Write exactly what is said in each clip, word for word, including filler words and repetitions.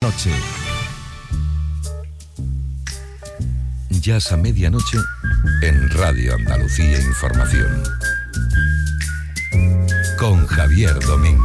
noche. Jazz a medianoche en Radio Andalucía Información. Con Javier Domínguez.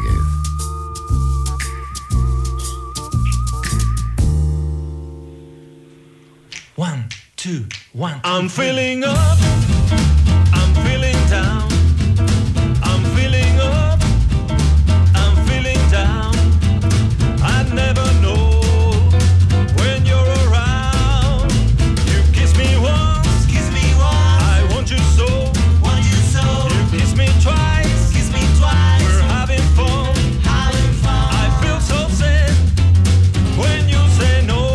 One, two, one, two, I'm three. feeling up, I'm feeling down, I'm feeling up, I'm feeling down. I never know when you're around. You kiss me once, kiss me once. I want you so, want you so. You kiss me twice, kiss me twice. We're having fun, having fun. I feel so sad when you say no.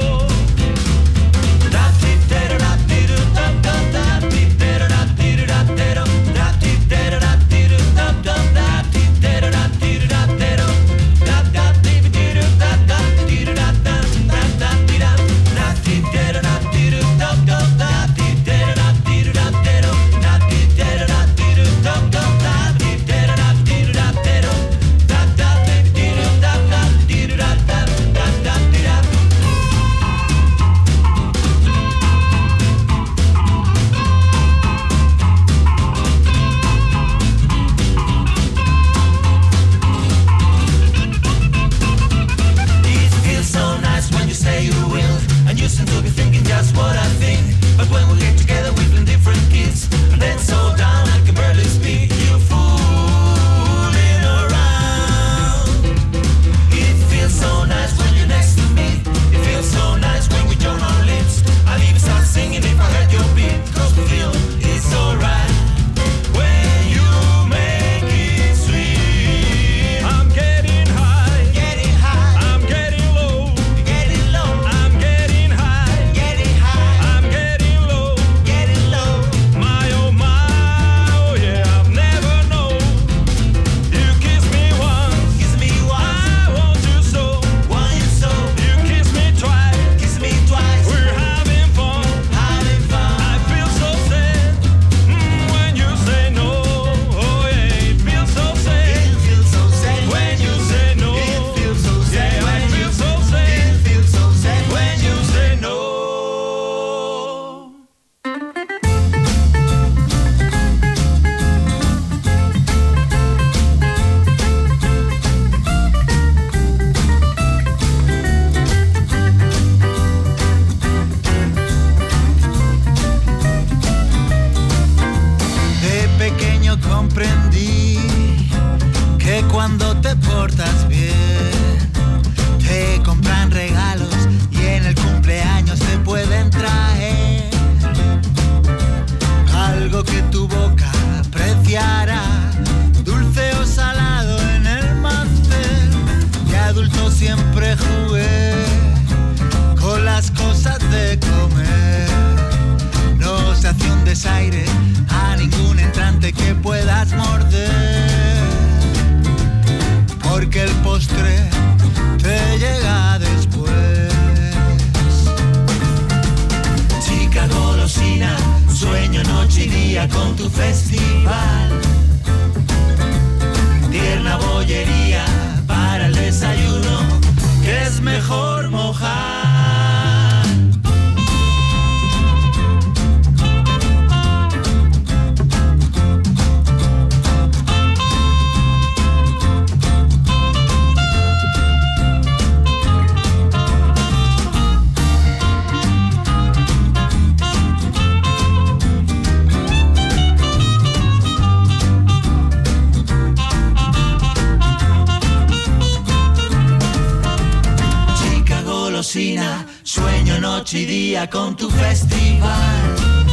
Sueño noche y día con tu festival.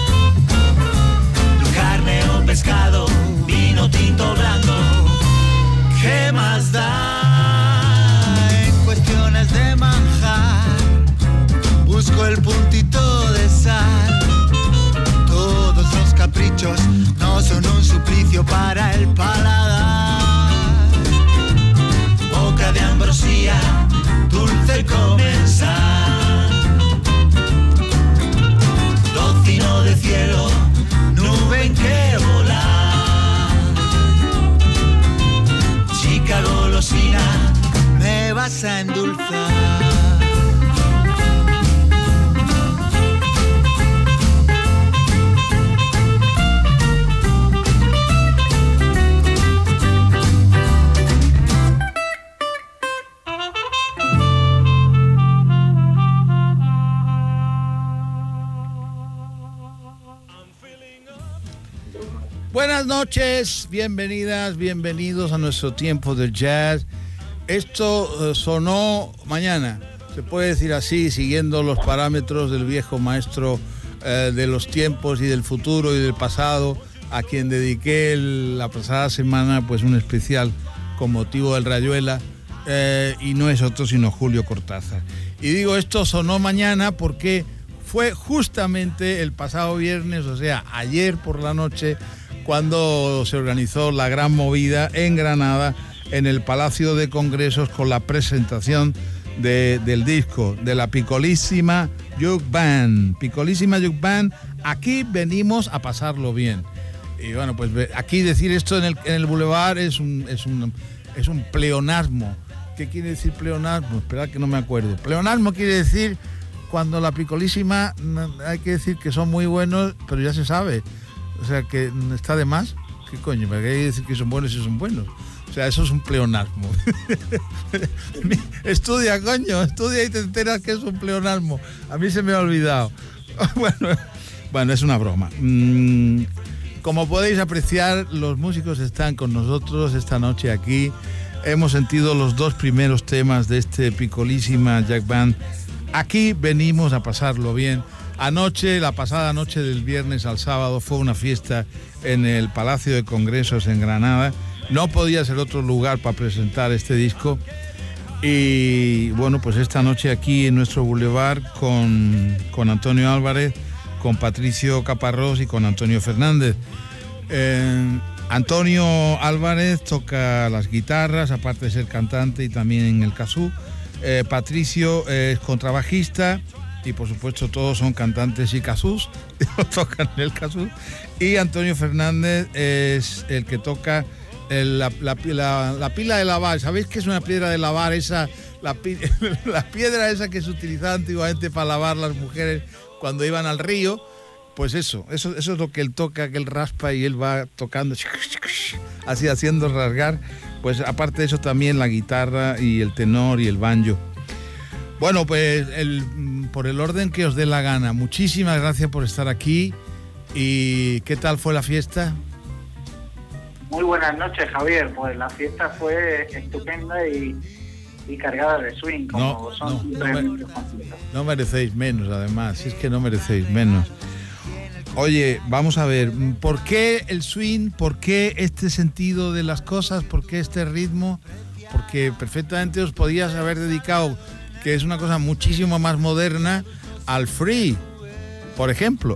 Tu carne o pescado, vino tinto blanco, ¿qué más da? En cuestiones de manjar, busco el puntito de sal. Todos los caprichos no son un suplicio para el paladar. Boca de ambrosía, dulce comensal. Tocino de cielo, nube en que volar. Chica golosina, me vas a endulzar. Buenas noches, bienvenidas, bienvenidos a nuestro tiempo de jazz. Esto uh, sonó mañana, se puede decir así, siguiendo los parámetros del viejo maestro uh, de los tiempos y del futuro y del pasado, a quien dediqué el, la pasada semana pues un especial con motivo del Rayuela, uh, y no es otro sino Julio Cortázar. Y digo, esto sonó mañana porque fue justamente el pasado viernes, o sea, ayer por la noche, cuando se organizó la gran movida en Granada, en el Palacio de Congresos, con la presentación de, del disco de la Piccolissima Jug Band. Piccolissima Jug Band, aquí venimos a pasarlo bien. Y bueno, pues aquí decir esto en el, en el Boulevard es un, es, un, es un pleonasmo. ¿Qué quiere decir pleonasmo? Esperad que no me acuerdo. Pleonasmo quiere decir cuando la Piccolissima, hay que decir que son muy buenos, pero ya se sabe. O sea, que está de más. ¿Qué coño? ¿Para qué hay que decir que son buenos y son buenos? O sea, eso es un pleonasmo. Estudia, coño, estudia y te enteras que es un pleonasmo. A mí se me ha olvidado. Bueno, bueno, es una broma. Mm, como podéis apreciar, los músicos están con nosotros esta noche aquí. Hemos sentido los dos primeros temas de este Piccolissima Jug Band. Aquí venimos a pasarlo bien. Anoche, la pasada noche del viernes al sábado, fue una fiesta en el Palacio de Congresos en Granada. No podía ser otro lugar para presentar este disco. Y bueno, pues esta noche aquí en nuestro Boulevard con, con Antonio Álvarez, con Patricio Caparrós y con Antonio Fernández. Eh, Antonio Álvarez toca las guitarras, aparte de ser cantante y también en el casú. Eh, Patricio es contrabajista. Y por supuesto todos son cantantes y casús, tocan el casú. Y Antonio Fernández es el que toca el, la, la, la, la pila de lavar. ¿Sabéis qué es una piedra de lavar? Esa, la, la piedra esa que se utilizaba antiguamente para lavar las mujeres cuando iban al río. Pues eso, eso, eso es lo que él toca, que él raspa y él va tocando, así haciendo rasgar. Pues aparte de eso también la guitarra y el tenor y el banjo. Bueno, pues el, por el orden que os dé la gana, muchísimas gracias por estar aquí. ¿Y qué tal fue la fiesta? Muy buenas noches, Javier. Pues la fiesta fue estupenda y, y cargada de swing, como no, son no, no, me, no merecéis menos, además, si es que no merecéis menos. Oye, vamos a ver, ¿por qué el swing? ¿Por qué este sentido de las cosas? ¿Por qué este ritmo? Porque perfectamente os podías haber dedicado, que es una cosa muchísimo más moderna, al free, por ejemplo.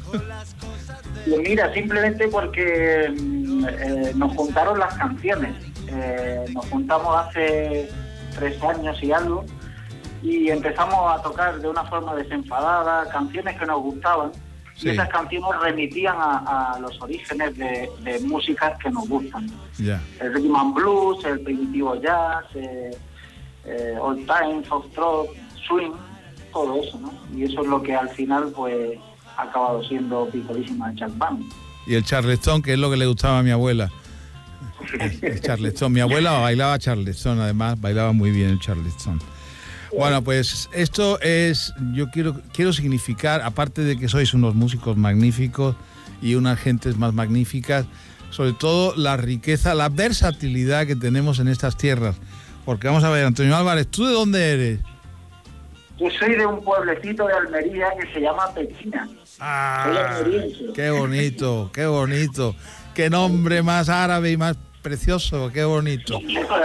Pues mira, simplemente porque eh, nos juntaron las canciones. Eh, nos juntamos hace tres años y algo y empezamos a tocar de una forma desenfadada canciones que nos gustaban. Sí. Y esas canciones remitían a, a los orígenes de, de músicas que nos gustan. Yeah. El rhythm and blues, el primitivo jazz, eh, eh, old time, foxtrot, swing, todo eso, ¿no? Y eso es lo que al final pues ha acabado siendo Piccolissima Jug Band. Y el charleston, que es lo que le gustaba a mi abuela. El, el charleston. Mi abuela bailaba charleston, además, bailaba muy bien el charleston. Bueno, pues esto es, yo quiero, quiero significar, aparte de que sois unos músicos magníficos y unas gentes más magníficas, sobre todo la riqueza, la versatilidad que tenemos en estas tierras. Porque vamos a ver, Antonio Álvarez, ¿tú de dónde eres? Yo soy de un pueblecito de Almería que se llama Pechina. Ah, qué bonito, qué bonito. Qué nombre más árabe y más precioso, qué bonito.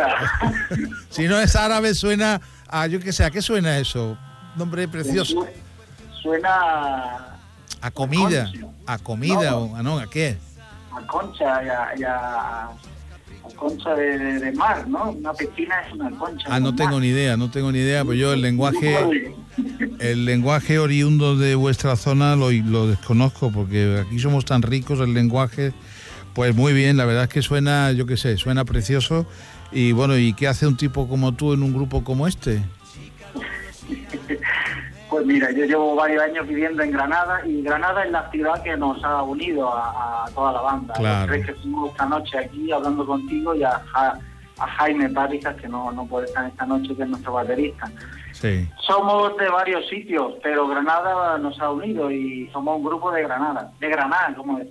Si no es árabe suena a, yo qué sé, ¿a qué suena eso? Nombre precioso. Suena a, a comida, a, a comida no, o a no, ¿a qué? A concha y a, y a, a concha de, de, de mar, ¿no? Una piscina es una concha. Ah, no tengo mar. ni idea, no tengo ni idea, pero yo el lenguaje, el lenguaje oriundo de vuestra zona lo, lo desconozco, porque aquí somos tan ricos el lenguaje. Pues muy bien, la verdad es que suena, yo qué sé, suena precioso. Y bueno, ¿y qué hace un tipo como tú en un grupo como este? Pues mira, yo llevo varios años viviendo en Granada y Granada es la ciudad que nos ha unido a, a toda la banda. Claro. Los tres que estuvimos esta noche aquí hablando contigo y a, a, a Jaime Páricas, que no, no puede estar esta noche, que es nuestro baterista. Sí. Somos de varios sitios, pero Granada nos ha unido y somos un grupo de Granada, de Granada, como decimos aquí.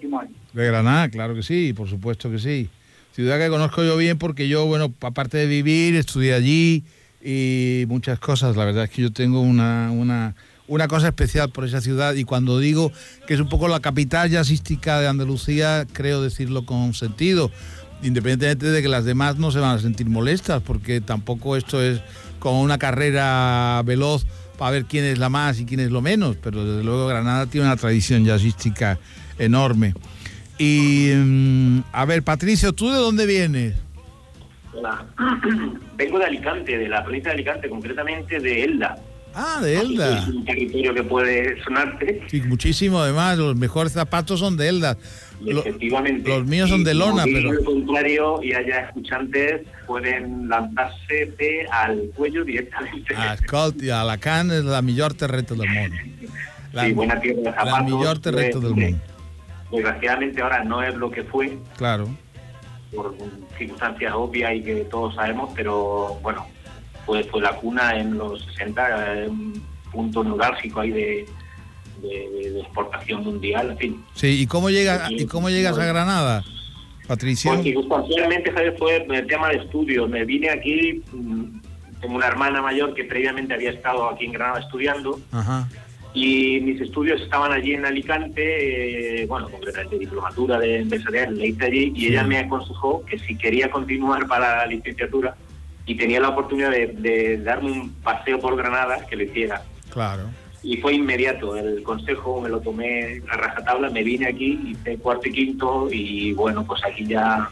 De Granada, claro que sí, por supuesto que sí. Ciudad que conozco yo bien porque yo, bueno, aparte de vivir, estudié allí y muchas cosas. La verdad es que yo tengo una, una, una cosa especial por esa ciudad, y cuando digo que es un poco la capital jazzística de Andalucía, creo decirlo con sentido, independientemente de que las demás no se van a sentir molestas, porque tampoco esto es como una carrera veloz para ver quién es la más y quién es lo menos, pero desde luego Granada tiene una tradición jazzística enorme. Y, a ver, Patricio, ¿tú de dónde vienes? Hola. Vengo de Alicante, de la provincia de Alicante, concretamente de Elda. Ah, de Elda. Es un territorio que puede sonarte. Sí, muchísimo, además, los mejores zapatos son de Elda. Efectivamente. Los míos son de lona, y pero... al contrario, y haya escuchantes, pueden lanzarse al cuello directamente. Ah, escolti, Alacant es la millor terreta del mundo. La, sí, buena tierra de zapatos. La millor terreta del mundo. Desgraciadamente ahora no es lo que fue. Claro. Por circunstancias obvias y que todos sabemos, pero bueno, fue, fue la cuna en los sesenta, un punto neurálgico ahí de, de, de exportación mundial, en fin. Sí, ¿y cómo, llega, ¿y cómo llegas a Granada, Patricio? Pues circunstancialmente fue el tema de estudios. Me vine aquí, tengo una hermana mayor que previamente había estado aquí en Granada estudiando. Ajá. Y mis estudios estaban allí en Alicante, eh, bueno, concretamente diplomatura de empresarial, la hice allí, y sí. Ella me aconsejó que si quería continuar para la licenciatura y tenía la oportunidad de, de darme un paseo por Granada, que lo hiciera. Claro. Y fue inmediato, el consejo me lo tomé a rajatabla, me vine aquí, hice cuarto y quinto, y bueno, pues aquí ya...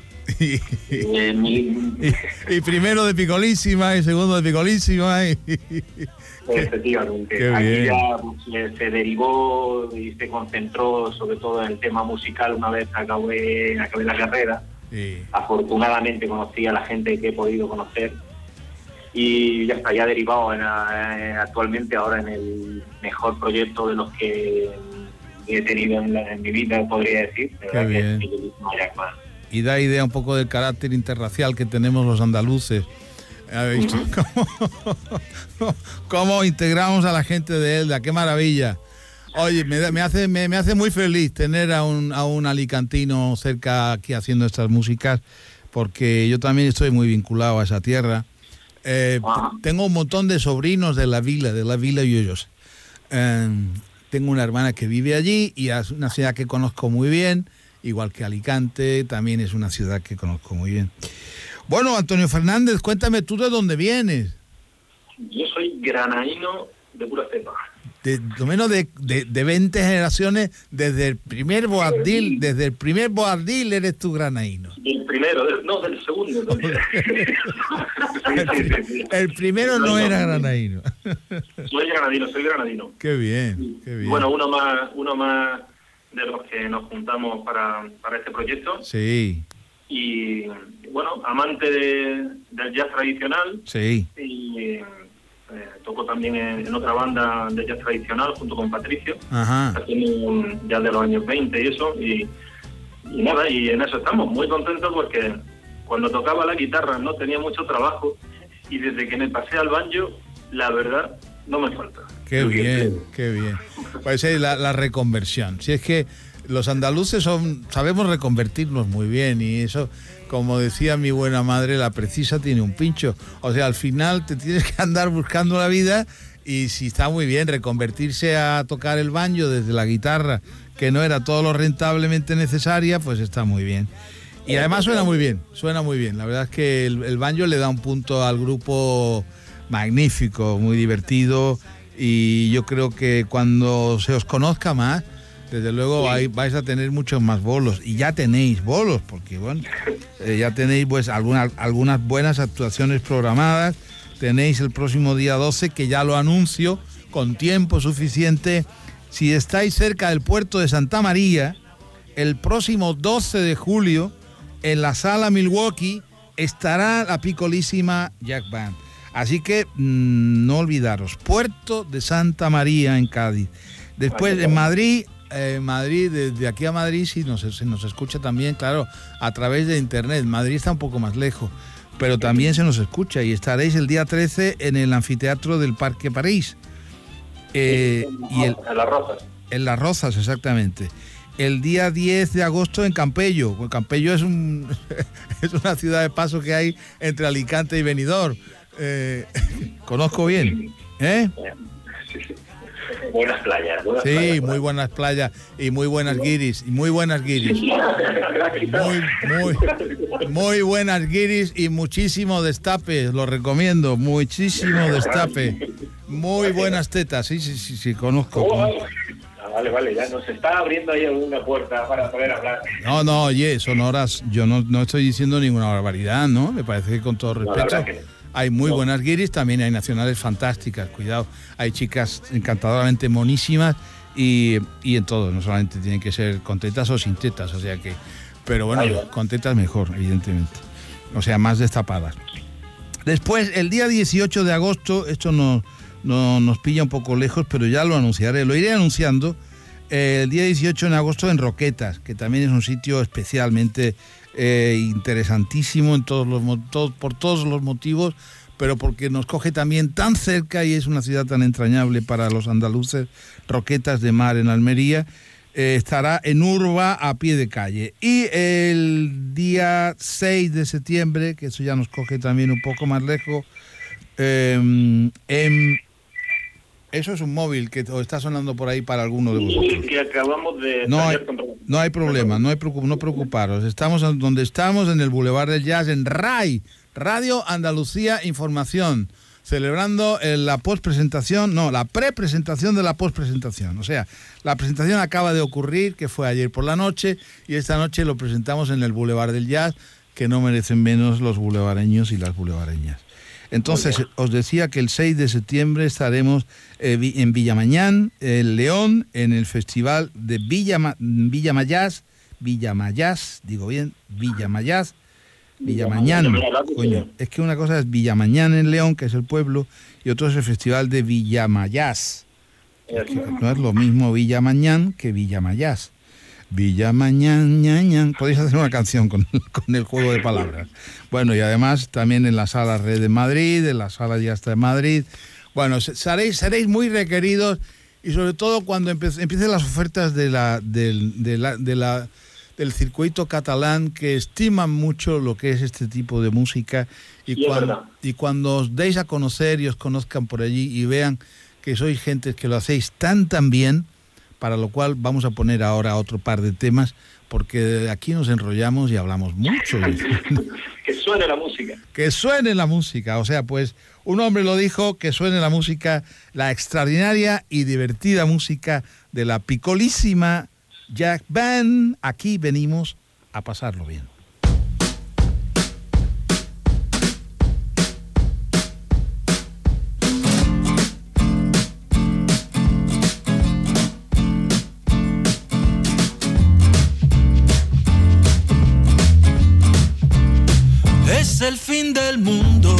eh, mi... y, y primero de picolísima y segundo de picolísima y... Efectivamente, Qué aquí bien. ya pues, se derivó y se concentró sobre todo en el tema musical una vez acabé, acabé la carrera. Sí. Afortunadamente conocí a la gente que he podido conocer y ya está, ya derivado en, eh, actualmente ahora en el mejor proyecto de los que he tenido en, la, en mi vida, podría decir. De Qué verdad bien. que es el Jack Band. Y da idea un poco del carácter interracial que tenemos los andaluces. ¿Habéis visto cómo, cómo integramos a la gente de Elda? ¡Qué maravilla! Oye, me, me hace me, me hace muy feliz tener a un, a un alicantino cerca aquí haciendo estas músicas, porque yo también estoy muy vinculado a esa tierra. Eh, Ah. t- tengo un montón de sobrinos de la vila, de la vila Yuyos. Eh, tengo una hermana que vive allí y es una ciudad que conozco muy bien, igual que Alicante, también es una ciudad que conozco muy bien. Bueno, Antonio Fernández, cuéntame tú de dónde vienes. Yo soy granadino de pura cepa. De lo menos de, de, de veinte generaciones, desde el primer boardil, desde el primer boardil eres tú granaíno. Del primero, del, no, del segundo también. El, el primero no era granaíno. Soy granadino, soy granadino. Qué bien, qué bien. Bueno, uno más, uno más de los que nos juntamos para, para este proyecto. Sí, Y bueno, amante de, del jazz tradicional. sí. Y eh, toco también en, en otra banda de jazz tradicional junto con Patricio. Ajá. Haciendo jazz de los años veinte y eso. Y, y nada, y en eso estamos muy contentos porque cuando tocaba la guitarra no tenía mucho trabajo y desde que me pasé al banjo, la verdad, no me falta. Qué bien, qué bien. Pues es la, la reconversión. Si es que los andaluces son, sabemos reconvertirnos muy bien y eso, como decía mi buena madre, la precisa tiene un pincho. O sea, al final te tienes que andar buscando la vida y si está muy bien reconvertirse a tocar el banjo desde la guitarra, que no era todo lo rentablemente necesaria, pues está muy bien. Y además suena muy bien, suena muy bien. La verdad es que el, el banjo le da un punto al grupo magnífico, muy divertido, y yo creo que cuando se os conozca más, desde luego Sí. vais, vais a tener muchos más bolos, y ya tenéis bolos, porque bueno, eh, ya tenéis pues algunas, algunas buenas actuaciones programadas. Tenéis el próximo día doce, que ya lo anuncio, con tiempo suficiente. Si estáis cerca del puerto de Santa María, el próximo doce de julio, en la sala Milwaukee, estará la picolísima Jack Band. Así que mmm, no olvidaros, Puerto de Santa María en Cádiz. Después en Madrid, eh, Madrid, desde aquí a Madrid, sí nos, se nos escucha también, claro, a través de internet. Madrid está un poco más lejos, pero también se nos escucha y estaréis el día trece en el anfiteatro del Parque París. Eh, y el, En Las Rozas. en Las Rozas, exactamente. el día diez de agosto en Campello. Campello es, un, es una ciudad de paso que hay entre Alicante y Benidorm. Eh, conozco bien. ¿Eh? Buenas playas. Buenas sí, playas, muy buenas playas y muy buenas guiris. Y muy buenas guiris. Muy, muy, muy buenas guiris y muchísimo destape. Lo recomiendo. Muchísimo destape. Muy buenas tetas. Sí, sí, sí, sí, conozco. Ah, vale, vale, ya nos está abriendo ahí alguna puerta para poder hablar. No, no, oye, son horas. Yo no, no estoy diciendo ninguna barbaridad, ¿no? Me parece que con todo respeto. No, hay muy buenas guiris, también hay nacionales fantásticas, cuidado. Hay chicas encantadoramente monísimas y, y en todo, no solamente tienen que ser con tetas o sin tetas, o sea que... Pero bueno, Ay, con tetas mejor, evidentemente. O sea, más destapadas. Después, el día dieciocho de agosto, esto no, no, nos pilla un poco lejos, pero ya lo anunciaré, lo iré anunciando. Eh, el día dieciocho de agosto en Roquetas, que también es un sitio especialmente... Eh, interesantísimo en todos los todo, por todos los motivos, pero porque nos coge también tan cerca y es una ciudad tan entrañable para los andaluces. Roquetas de Mar en Almería, eh, estará en Urba a pie de calle. Y el día seis de septiembre, que eso ya nos coge también un poco más lejos, eh, en eso es un móvil que está sonando por ahí para alguno de vosotros. Sí, que acabamos de... No hay, no hay problema, no hay no preocuparos. Estamos donde estamos, en el Boulevard del Jazz, en R A I, Radio Andalucía Información, celebrando la postpresentación, no, la prepresentación de la postpresentación. O sea, la presentación acaba de ocurrir, que fue ayer por la noche, y esta noche lo presentamos en el Boulevard del Jazz, que no merecen menos los boulevardeños y las boulevardeñas. Entonces, os decía que el seis de septiembre estaremos eh, en Villamañán, en León, en el festival de Villa, Villamayás, Villamayás, digo bien, Villamayás, Villamañán, coño, es que una cosa es Villamañán en León, que es el pueblo, y otro es el festival de Villamayás. No es lo mismo Villamañán que Villamayás. Villamañán, ñañán. Podéis hacer una canción con, con el juego de palabras. Bueno, y además también en la Sala Red de Madrid, en la Sala Ya Está de Madrid. Bueno, seréis, seréis muy requeridos y sobre todo cuando empe- empiecen las ofertas de la, del, de la, de la, del circuito catalán, que estiman mucho lo que es este tipo de música y, sí, cuando, y cuando os deis a conocer y os conozcan por allí y vean que sois gente que lo hacéis tan tan bien, para lo cual vamos a poner ahora otro par de temas, porque aquí nos enrollamos y hablamos mucho. Que suene la música. Que suene la música, o sea, pues un hombre lo dijo, que suene la música, la extraordinaria y divertida música de la picolísima Jack Band. Aquí venimos a pasarlo bien. Es el fin del mundo,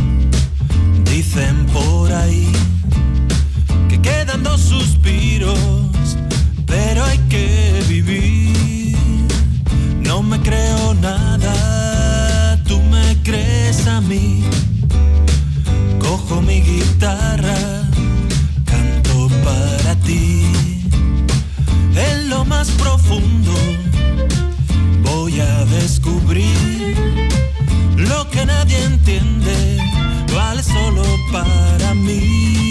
dicen por ahí, que quedan dos suspiros, pero hay que vivir. No me creo nada, tú me crees a mí. Cojo mi guitarra, canto para ti. En lo más profundo voy a descubrir lo que nadie entiende, vale solo para mí.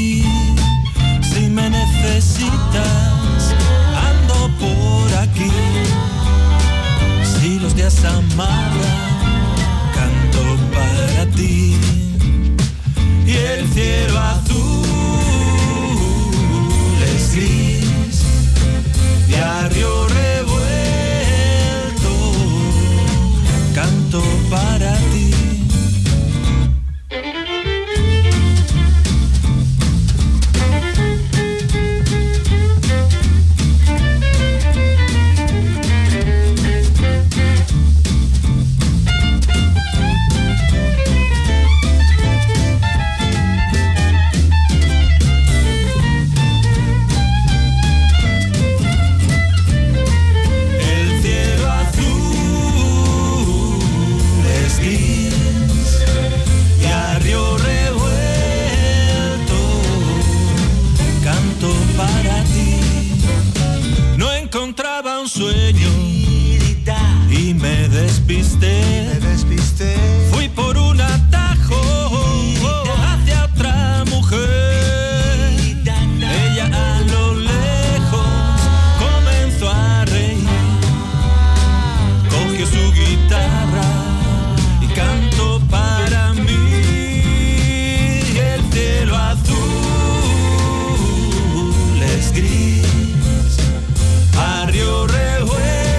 buscaba un sueño y me despisté. Me despisté. Fui por un atajo hacia otra mujer. Ella a lo lejos comenzó a reír. Cogió su guitarra y cantó para mí. El cielo azul es gris, barrio revuelto.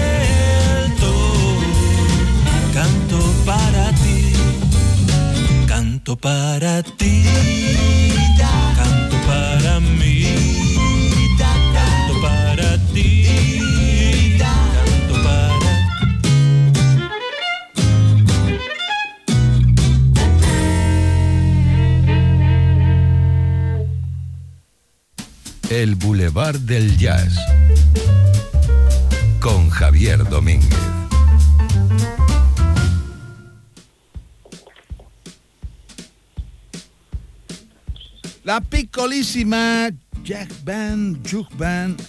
Canto para ti, canto para ti, canto para mí, canto para ti, canto para El Boulevard del Jazz con Javier Domínguez. La piccolísima Jack Band, Juke Band.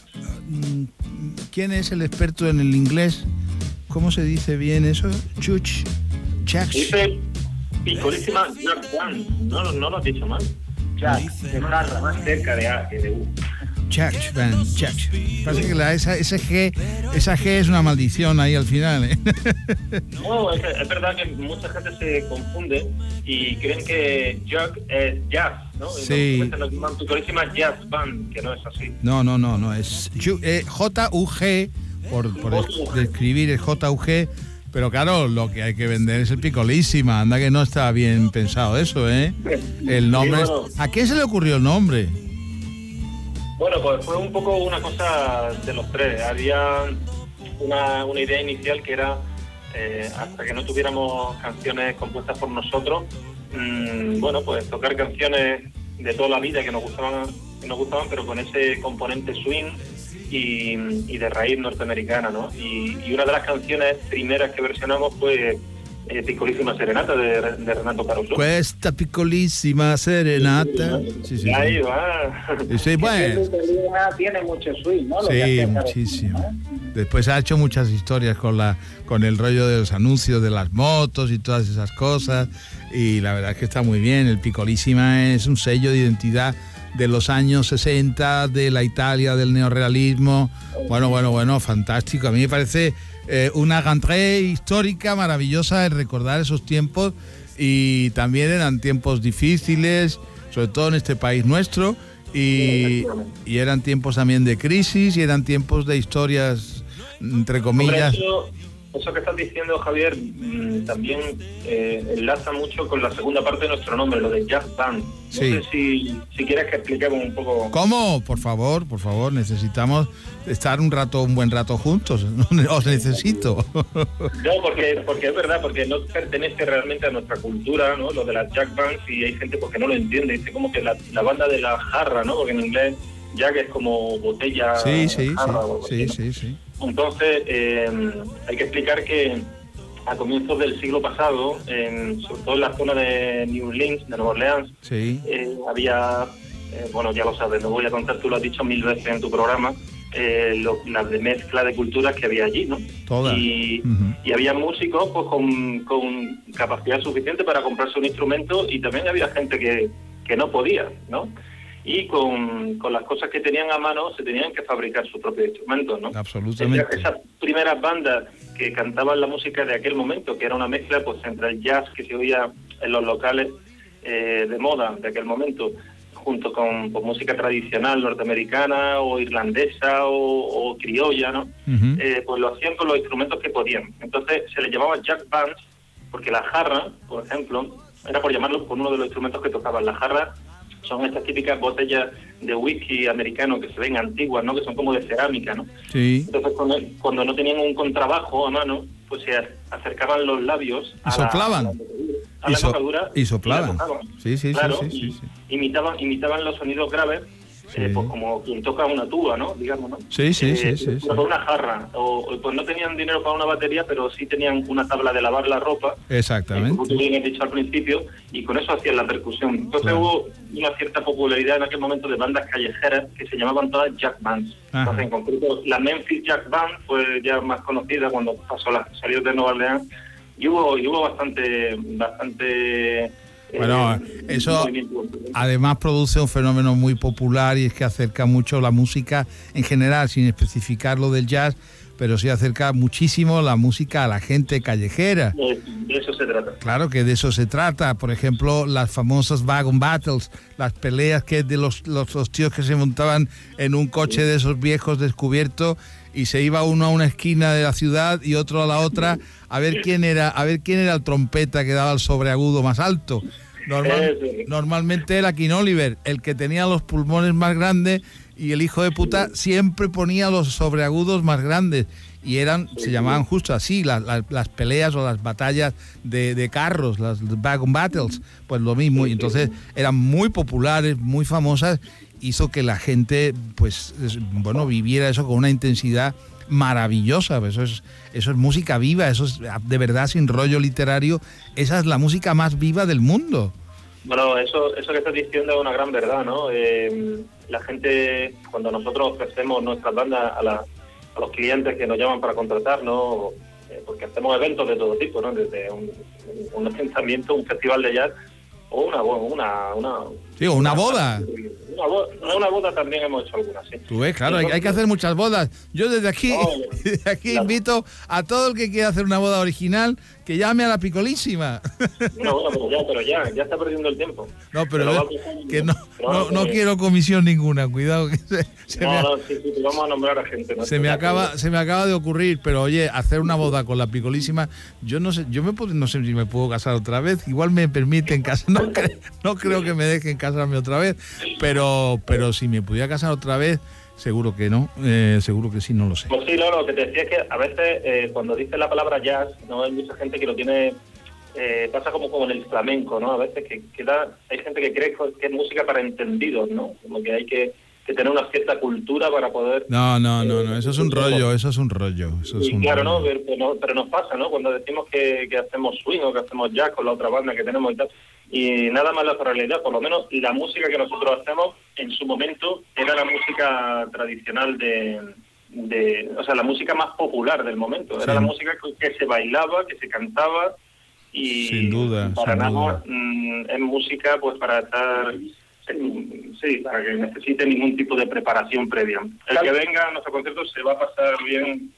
¿Quién es el experto en el inglés? ¿Cómo se dice bien eso? Chuch, Jack. Dice piccolísima Jack Band. No, no lo has dicho mal. Jack, de jarra, más cerca de A que de U. Jack Band, Jack. Parece que la, esa, ese G, esa G es una maldición ahí al final, ¿eh? No, es, es verdad que mucha gente se confunde y creen que Jack es jazz, ¿no? Sí. Y no, no, piccolísima Jazz Band, que no es así. No, no, no, no, es eh, J U G, por, por es, describir es J U G, pero claro, lo que hay que vender es el piccolísima. Anda que no está bien pensado eso, ¿eh? El nombre. Sí, bueno. Es, ¿a quién se le ocurrió el nombre? Bueno, pues fue un poco una cosa de los tres. Había una, una idea inicial que era, eh, hasta que no tuviéramos canciones compuestas por nosotros, mmm, bueno, pues tocar canciones de toda la vida que nos gustaban, que nos gustaban, pero con ese componente swing y, y de raíz norteamericana, ¿no? Y, y una de las canciones primeras que versionamos fue eh, Piccolísima Serenata de, de Renato Caruso. Cuesta piccolísima serenata. Sí, sí, Ahí sí. va. Sí, bueno. Tiene mucho swing, ¿no? Lo Sí, que hacía muchísimo. Caruso, ¿no? Después ha hecho muchas historias con la con el rollo de los anuncios de las motos y todas esas cosas, y la verdad es que está muy bien. El Piccolísima es un sello de identidad de los años sesenta, de la Italia del neorrealismo. Bueno, bueno, bueno, fantástico. A mí me parece eh, una gantrée histórica maravillosa el recordar esos tiempos, y también eran tiempos difíciles, sobre todo en este país nuestro, y, y eran tiempos también de crisis, y eran tiempos de historias, entre comillas. Eso, eso que estás diciendo, Javier, mmm, también eh, enlaza mucho con la segunda parte de nuestro nombre, lo de Jazz Band. No Sí. sé si, si quieres que expliquemos un poco. ¿Cómo? Por favor, por favor, necesitamos estar un rato, un buen rato juntos. Os necesito. No, porque, porque es verdad, porque no pertenece realmente a nuestra cultura, ¿no? Lo de las Jack Bands, y hay gente pues, que no lo entiende. Dice como que la, la banda de la jarra, ¿no? Porque en inglés Jack es como botella. Sí, sí, jarra, sí, o sí, sí, sí. Entonces, eh, hay que explicar que a comienzos del siglo pasado, en, sobre todo en la zona de New Orleans, de Nueva Orleans, Sí. eh, había, eh, bueno, ya lo sabes, no voy a contar, tú lo has dicho mil veces en tu programa, eh, lo, la de mezcla de culturas que había allí, ¿no? Todas. Y, Uh-huh. y había músicos pues con, con capacidad suficiente para comprarse un instrumento, y también había gente que, que no podía, ¿no? Y con, con las cosas que tenían a mano se tenían que fabricar sus propios instrumentos, ¿no? Absolutamente. Esas, esas primeras bandas que cantaban la música de aquel momento, que era una mezcla pues entre el jazz que se oía en los locales eh, de moda de aquel momento, junto con pues, música tradicional norteamericana o irlandesa o, o criolla, ¿no? Uh-huh. Eh, pues lo hacían con los instrumentos que podían. Entonces se les llamaba jack bands, porque la jarra, por ejemplo, era por llamarlo por uno de los instrumentos que tocaban. La jarra son estas típicas botellas de whisky americano que se ven antiguas, ¿no? Que son como de cerámica, ¿no? Sí. Entonces cuando, cuando no tenían un contrabajo a mano, pues se acercaban los labios Y a soplaban. la, a Y la so- embocadura y soplaban. la tocaban. Sí, sí, sí, Claro, sí, sí, y sí. Imitaban, imitaban los sonidos graves eh, pues como quien toca una tuba, ¿no? Digamos, ¿no? Sí, sí, eh, sí, sí, sí. Con una jarra. O, o, pues no tenían dinero para una batería, pero sí tenían una tabla de lavar la ropa. Exactamente. Como tú bien has dicho al principio, y con eso hacían la percusión. Entonces Claro. hubo una cierta popularidad en aquel momento de bandas callejeras que se llamaban todas Jack Bands. Ajá. Entonces, en concreto, la Memphis Jack Band fue ya más conocida cuando pasó la, salió de Nueva Orleans. Y hubo, y hubo bastante, bastante... Bueno, eh, eso movimiento. además produce un fenómeno muy popular y es que acerca mucho la música en general, sin especificar lo del jazz, pero sí acerca muchísimo la música a la gente callejera. De, de eso se trata. Claro que de eso se trata. Por ejemplo, las famosas wagon battles, las peleas que de los, los, los tíos que se montaban en un coche de esos viejos descubiertos y se iba uno a una esquina de la ciudad y otro a la otra a ver quién era, a ver quién era el trompeta que daba el sobreagudo más alto. Normal, normalmente era King Oliver, el que tenía los pulmones más grandes, y el hijo de puta siempre ponía los sobreagudos más grandes. Y eran, se llamaban justo así, las, las, las peleas o las batallas de, de carros, las wagon battles, pues lo mismo. Y entonces eran muy populares, muy famosas, hizo que la gente, pues, bueno, viviera eso con una intensidad maravillosa. Eso es, eso es música viva, eso es de verdad sin rollo literario. Esa es la música más viva del mundo. Bueno, eso, eso que estás diciendo es una gran verdad, ¿no? Eh, la gente, cuando nosotros ofrecemos nuestras bandas a, la, a los clientes que nos llaman para contratarnos, eh, porque hacemos eventos de todo tipo, ¿no? Desde un, un asentamiento, un festival de jazz, o una una una sí, o una boda. Una boda, una boda también hemos hecho algunas, sí. Tú ves, claro, hay, hay que hacer muchas bodas. Yo desde aquí, No, desde aquí claro. invito a todo el que quiera hacer una boda original que llame a la Picolísima. No, bueno, pero ya, pero ya, ya está perdiendo el tiempo. No, pero, Pero va ves pasando, que no, pero no, vamos, no eh, quiero comisión ninguna, cuidado que se, se No, me, no, sí, sí, te vamos a nombrar a gente, ¿no? se me acaba, se me acaba de ocurrir, pero oye, hacer una boda con la Picolísima, yo no sé, yo me puedo- no sé si me puedo casar otra vez, igual me permiten casar, no, cre- no creo que me dejen casarme otra vez, pero, pero si me pudiera casar otra vez, seguro que no, eh, seguro que sí, no lo sé. Pues sí, Lolo, lo que te decía es que a veces eh, cuando dices la palabra jazz, no hay mucha gente que lo tiene, eh, pasa como, como en el flamenco, ¿no? A veces que, que da, hay gente que cree que es música para entendidos, ¿no? Como que hay que, que tener una cierta cultura para poder... No, no, no, no, eso es un rollo, eso es un rollo, eso es Y un claro, rollo. ¿no? Pero, pero no- pero nos pasa, ¿no? Cuando decimos que, que hacemos swing o que hacemos jazz con la otra banda que tenemos y tal. Y nada más la realidad, por lo menos la música que nosotros hacemos en su momento era la música tradicional de, de o sea, la música más popular del momento. Era Sí. la música que, que se bailaba, que se cantaba y Sin duda, para sin nada duda. mm, es música pues para estar... Sí, para que necesite ningún tipo de preparación previa. El que venga a nuestro concierto se va a pasar bien,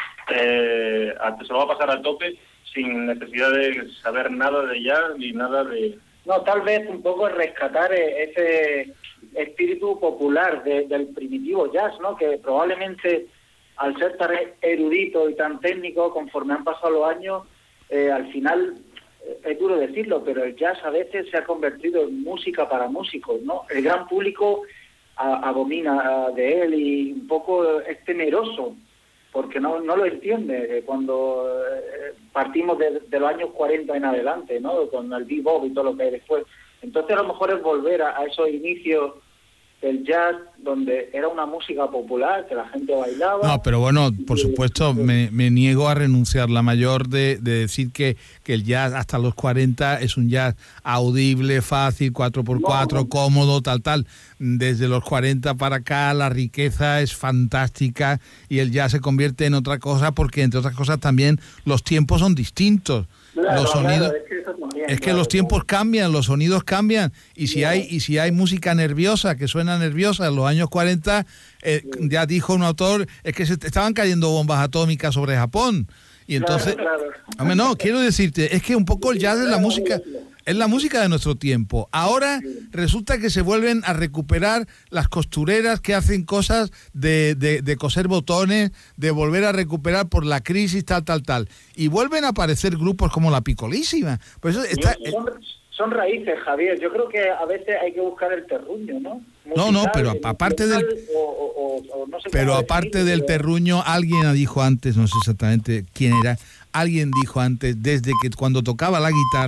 eh, a- se lo va a pasar a tope sin necesidad de saber nada de jazz ni nada de... No, tal vez un poco rescatar eh, ese espíritu popular de- del primitivo jazz, ¿no? Que probablemente al ser tan erudito y tan técnico, conforme han pasado los años, eh, al final, eh, es duro decirlo, pero el jazz a veces se ha convertido en música para músicos, ¿no? El gran público a- abomina de él y un poco es temeroso porque no no lo entiende eh, cuando eh, partimos de, de los años cuarenta en adelante, ¿no? Con el bebop y todo lo que hay después. Entonces a lo mejor es volver a, a esos inicios del jazz donde era una música popular que la gente bailaba. No, pero bueno, por supuesto, me, me niego a renunciar la mayor de, de decir que, que el jazz hasta los cuarenta es un jazz audible, fácil, cuatro por cuatro, No. cómodo, tal, tal. Desde los cuarenta para acá la riqueza es fantástica y el jazz se convierte en otra cosa porque, entre otras cosas, también los tiempos son distintos. Claro, los sonidos... claro, es que, eso también, Es que claro, los tiempos cambian, los sonidos cambian y si Ya. hay y si hay música nerviosa que suena nerviosa en los años cuarenta, eh, ya dijo un autor, es que se estaban cayendo bombas atómicas sobre Japón y entonces, claro. hombre, no, quiero decirte, es que un poco el jazz es la música, es la música de nuestro tiempo. Ahora resulta que se vuelven a recuperar las costureras que hacen cosas de, de, de coser botones, de volver a recuperar por la crisis, tal, tal, tal. Y vuelven a aparecer grupos como la Picolísima. Por eso está, son, son raíces, Javier. Yo creo que a veces hay que buscar el terruño, ¿no? No, no, Musical, pero aparte del- emocional, o- o- o- o no sé pero cómo aparte definirlo, del pero- terruño, alguien dijo antes, no sé exactamente quién era, alguien dijo antes, desde que cuando tocaba la guitarra,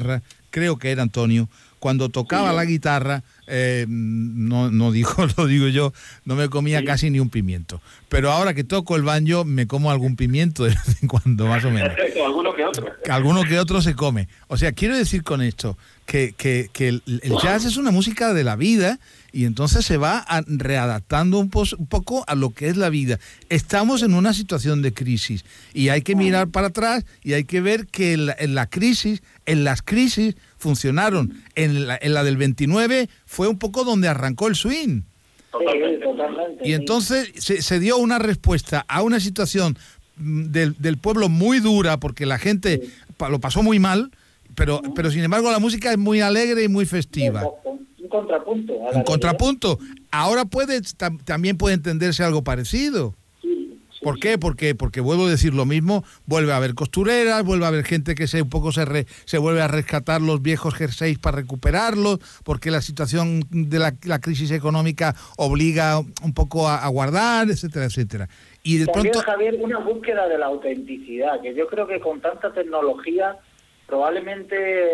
creo que era Antonio, cuando tocaba sí. la guitarra, eh, no, no digo, lo digo yo, no me comía sí. casi ni un pimiento. Pero ahora que toco el banjo, me como algún pimiento de vez en cuando, más o menos. Alguno que otro. Alguno que otro se come. O sea, quiero decir con esto que, que, que el, el jazz es una música de la vida y entonces se va a, readaptando un, pos, un poco a lo que es la vida. Estamos en una situación de crisis y hay que mirar para atrás y hay que ver que en la, en la crisis, en las crisis funcionaron. En la, en la del veintinueve fue un poco donde arrancó el swing. Totalmente, totalmente. Y entonces se, se dio una respuesta a una situación del, del pueblo muy dura porque la gente sí. lo pasó muy mal, pero, uh-huh. pero sin embargo la música es muy alegre y muy festiva. Un contrapunto. A la un contrapunto. Ahora puede tam, también puede entenderse algo parecido. Sí, sí, ¿Por qué? Porque, porque vuelvo a decir lo mismo, vuelve a haber costureras, vuelve a haber gente que se un poco se, re, se vuelve a rescatar los viejos jerseys para recuperarlos, porque la situación de la, la crisis económica obliga un poco a, a guardar, etcétera, etcétera. Y de también, pronto, Javier, una búsqueda de la autenticidad, que yo creo que con tanta tecnología probablemente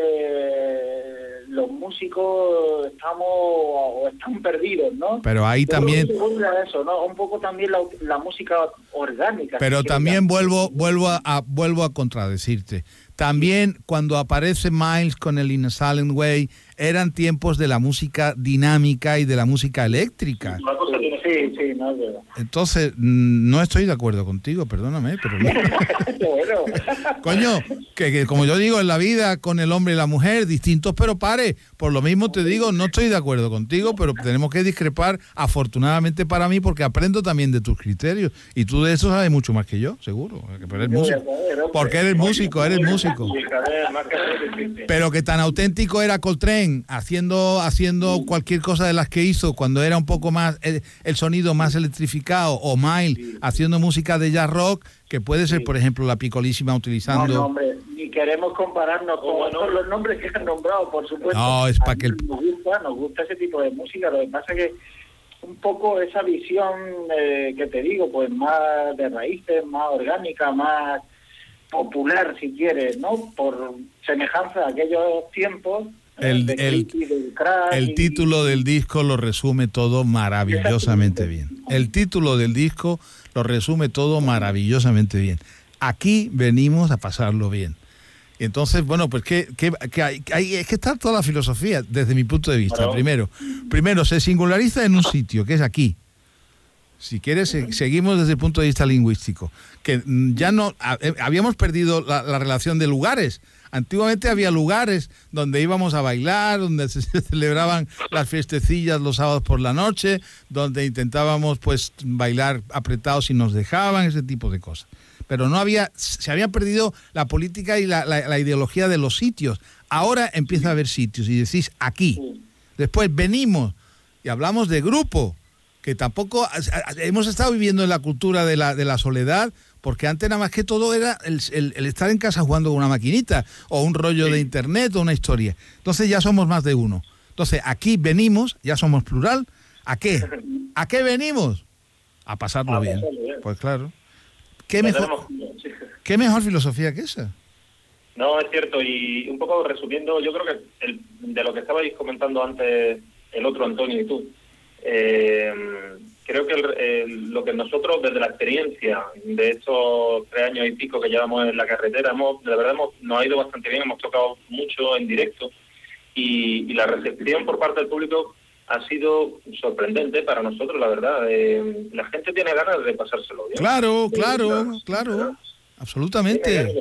eh, los músicos estamos o están perdidos, ¿no? Pero ahí yo también eso, ¿no? Un poco también la, la música orgánica. Pero si también vuelvo vuelvo a, a vuelvo a contradecirte. También cuando aparece Miles con el In a Silent Way, eran tiempos de la música dinámica y de la música eléctrica. Sí, sí, no es verdad. Entonces, no estoy de acuerdo contigo, perdóname, pero no. Bueno. Coño, que, que como yo digo, en la vida con el hombre y la mujer, distintos pero pares. Por lo mismo te digo, no estoy de acuerdo contigo, pero tenemos que discrepar, afortunadamente para mí, porque aprendo también de tus criterios. Y tú de eso sabes mucho más que yo, seguro. Pero eres músico. Porque eres músico, eres músico. Pero que tan auténtico era Coltrane, haciendo, haciendo cualquier cosa de las que hizo cuando era un poco más... El, el sonido más electrificado, o Miles sí. haciendo música de jazz rock, que puede ser, sí. por ejemplo, la Picolísima utilizando... No, no, hombre, ni queremos compararnos con, oh, no. con los nombres que han nombrado, por supuesto. No, es para que... El... Nos gusta, nos gusta ese tipo de música, lo que pasa es que un poco esa visión eh, que te digo, pues más de raíces, más orgánica, más popular, si quieres, ¿no? Por semejanza a aquellos tiempos... El, el, el, el título del disco lo resume todo maravillosamente bien. El título del disco lo resume todo maravillosamente bien. Aquí venimos a pasarlo bien. Y entonces, bueno, pues que, que, que hay, hay, es que está toda la filosofía desde mi punto de vista. Claro. Primero, primero se singulariza en un sitio, que es aquí. Si quieres, se, seguimos desde el punto de vista lingüístico. Que ya no habíamos perdido la, la relación de lugares. Antiguamente había lugares donde íbamos a bailar, donde se celebraban las fiestecillas los sábados por la noche, donde intentábamos pues bailar apretados si nos dejaban, ese tipo de cosas. Pero no había, se había perdido la política y la, la, la ideología de los sitios. Ahora empieza a haber sitios y decís aquí. Después venimos y hablamos de grupo, que tampoco hemos estado viviendo en la cultura de la, de la soledad, porque antes nada más que todo era el, el, el estar en casa jugando con una maquinita o un rollo sí. de internet o una historia. Entonces ya somos más de uno. Entonces aquí venimos, ya somos plural. ¿A qué? ¿A qué venimos? A pasarlo, a bien. pasarlo bien. Pues claro. ¿Qué mejor, ¿Qué mejor filosofía que esa? No, es cierto. Y un poco resumiendo, yo creo que el, de lo que estabais comentando antes el otro Antonio y tú, eh, creo que el, el, lo que nosotros desde la experiencia de estos tres años y pico que llevamos en la carretera, hemos, de verdad hemos, nos ha ido bastante bien, hemos tocado mucho en directo y, y la recepción por parte del público ha sido sorprendente para nosotros, la verdad. Eh, la gente tiene ganas de pasárselo bien. Claro, claro, claro, claro, absolutamente.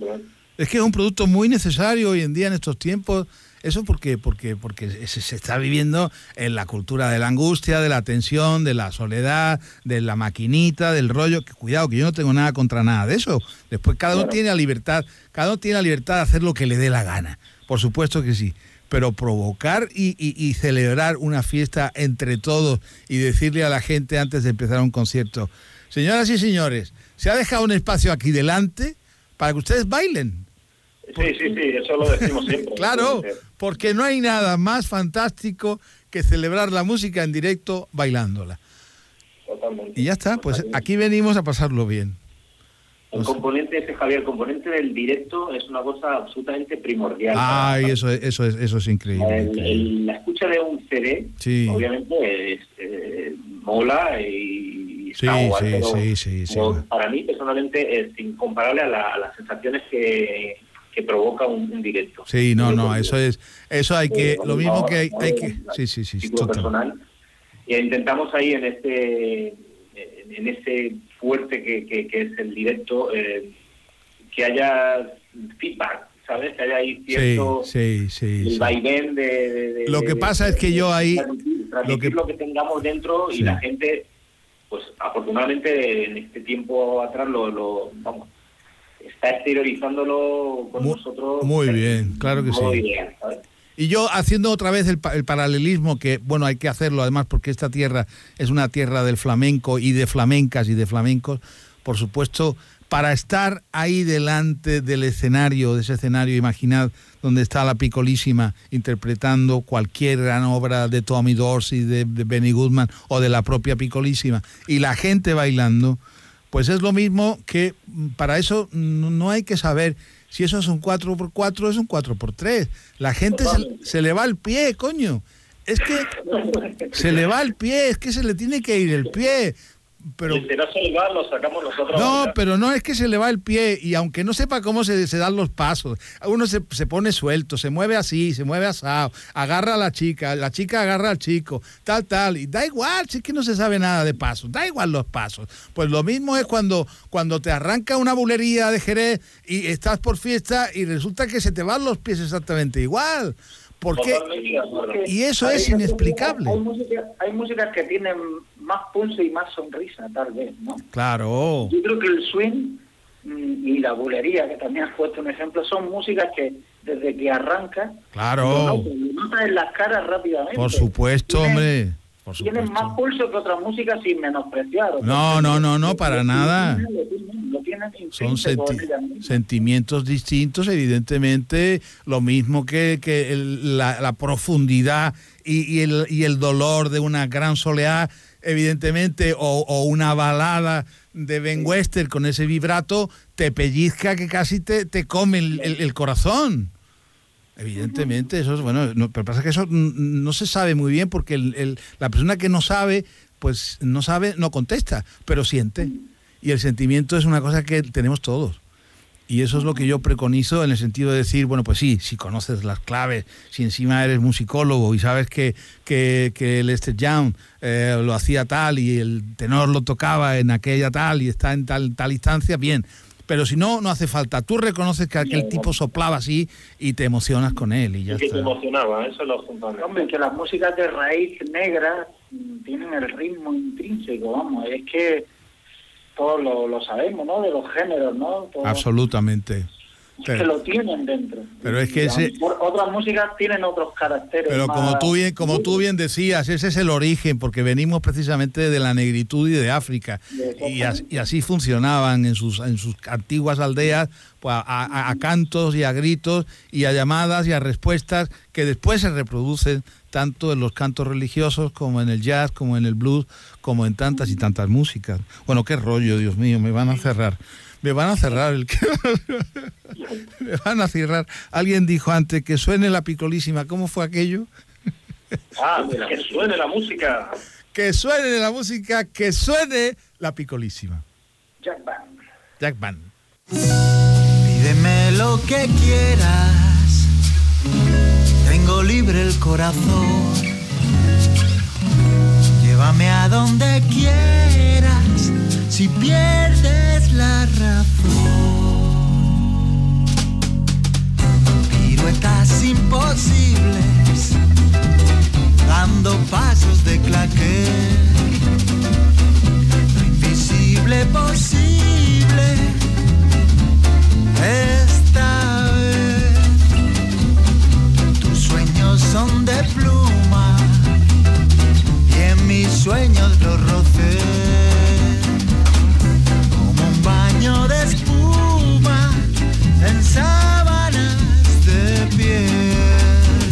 Es que es un producto muy necesario hoy en día en estos tiempos. Eso porque porque porque se, se está viviendo en la cultura de la angustia, de la tensión, de la soledad, de la maquinita, del rollo. Que cuidado, que yo no tengo nada contra nada de eso. Después cada uno tiene la libertad, cada uno tiene la libertad de hacer lo que le dé la gana. Por supuesto que sí. Pero provocar y, y, y celebrar una fiesta entre todos y decirle a la gente antes de empezar un concierto, señoras y señores, se ha dejado un espacio aquí delante para que ustedes bailen. Sí, sí, sí, eso lo decimos siempre. Claro, porque no hay nada más fantástico que celebrar la música en directo bailándola. Totalmente. Y ya está, pues aquí venimos a pasarlo bien. El componente ese, Javier, el componente del directo es una cosa absolutamente primordial. Ay, eso es, eso es, eso es increíble. El, el, la escucha de un C D, sí. obviamente, es, eh, mola y sí, está guay, sí, pero, sí, sí, sí, pero sí. para mí, personalmente, es incomparable a, la, a las sensaciones que, que provoca un, un directo. Sí, no, no, eso es, eso hay que, lo mismo que hay, hay que, sí, sí, sí, personal. Y intentamos ahí en este, en ese fuerte que, que, que es el directo, eh, que haya feedback, ¿sabes? Que haya ahí cierto sí, sí, sí, el sí. vaivén de, de, de... Lo que de, pasa de, es que yo ahí... Transmitir, transmitir lo, que... lo que tengamos dentro y sí. la gente, pues afortunadamente en este tiempo atrás lo, lo vamos, está exteriorizándolo con muy, nosotros. Muy bien, claro que sí. Ideal, ¿sabes? Y yo haciendo otra vez el, el paralelismo, que bueno, hay que hacerlo además porque esta tierra es una tierra del flamenco y de flamencas y de flamencos, por supuesto, para estar ahí delante del escenario, de ese escenario, imaginad donde está la Picolísima interpretando cualquier gran obra de Tommy Dorsey, de, de Benny Goodman o de la propia Picolísima, y la gente bailando, pues es lo mismo que para eso no hay que saber si eso es un cuatro por cuatro, es un cuatro por tres. La gente se, se le va el pie, coño. Es que se le va el pie, es que se le tiene que ir el pie. Pero, si no se le va, lo sacamos nosotros. No, pero no es que se le va el pie y aunque no sepa cómo se, se dan los pasos, uno se, se pone suelto, se mueve así, se mueve asado, agarra a la chica, la chica agarra al chico, tal, tal, y da igual, si es que no se sabe nada de pasos, da igual los pasos. Pues lo mismo es cuando, cuando te arranca una bulería de Jerez y estás por fiesta y resulta que se te van los pies exactamente igual. Porque, y eso es inexplicable. Hay música, hay músicas que tienen más pulso y más sonrisa, tal vez, ¿no? Claro. Yo creo que el swing y la bulería, que también has puesto un ejemplo, son músicas que desde que arranca, claro, lo notas en las caras rápidamente. Por supuesto, tienen, hombre. Por supuesto. Tienen más pulso que otras músicas sin menospreciar. No, no, no, no, para nada. Lo tienen Son senti sentimientos distintos, evidentemente, lo mismo que, que el, la, la profundidad y, y, el, y el dolor de una gran soleá, evidentemente, o, o una balada de Ben Webster con ese vibrato, te pellizca que casi te, te come el, el, el corazón. Evidentemente, eso es bueno, no, pero pasa que eso no se sabe muy bien porque el, el, la persona que no sabe, pues no sabe, no contesta, pero siente. Y el sentimiento es una cosa que tenemos todos. Y eso es lo que yo preconizo en el sentido de decir, bueno, pues sí, si conoces las claves, si encima eres musicólogo y sabes que, que, que Lester Young eh, lo hacía tal y el tenor lo tocaba en aquella tal y está en tal, tal instancia, bien. Pero si no, no hace falta. Tú reconoces que aquel tipo soplaba así y te emocionas con él y ya que está. te emocionaba, eso lo juntamos. Hombre, que las músicas de raíz negra tienen el ritmo intrínseco, vamos, es que todos lo, lo sabemos, ¿no? De los géneros, ¿no? Todos, absolutamente. Es Pero, que lo tienen dentro. Pero es que ese... Otras músicas tienen otros caracteres. Pero más... como tú bien, como tú bien decías, ese es el origen, porque venimos precisamente de la negritud y de África. Y así, y así funcionaban en sus, en sus antiguas aldeas, pues a, a, a cantos y a gritos y a llamadas y a respuestas que después se reproducen tanto en los cantos religiosos como en el jazz, como en el blues, como en tantas y tantas músicas. Bueno, qué rollo, Dios mío, me van a cerrar. Me van a cerrar el que... Me van a cerrar. Alguien dijo antes que suene la Picolísima. ¿Cómo fue aquello? Ah, que suene la música. Que suene la música, que suene la Picolísima. Jack Band. Jack Band. Pídeme lo que quieras. Tengo libre el corazón. Llévame a donde quieras. Si pierdes la razón, piruetas imposibles, dando pasos de claqué, lo invisible posible, esta vez, tus sueños son de pluma, y en mis sueños los rocé. Baño de espuma en sábanas de piel.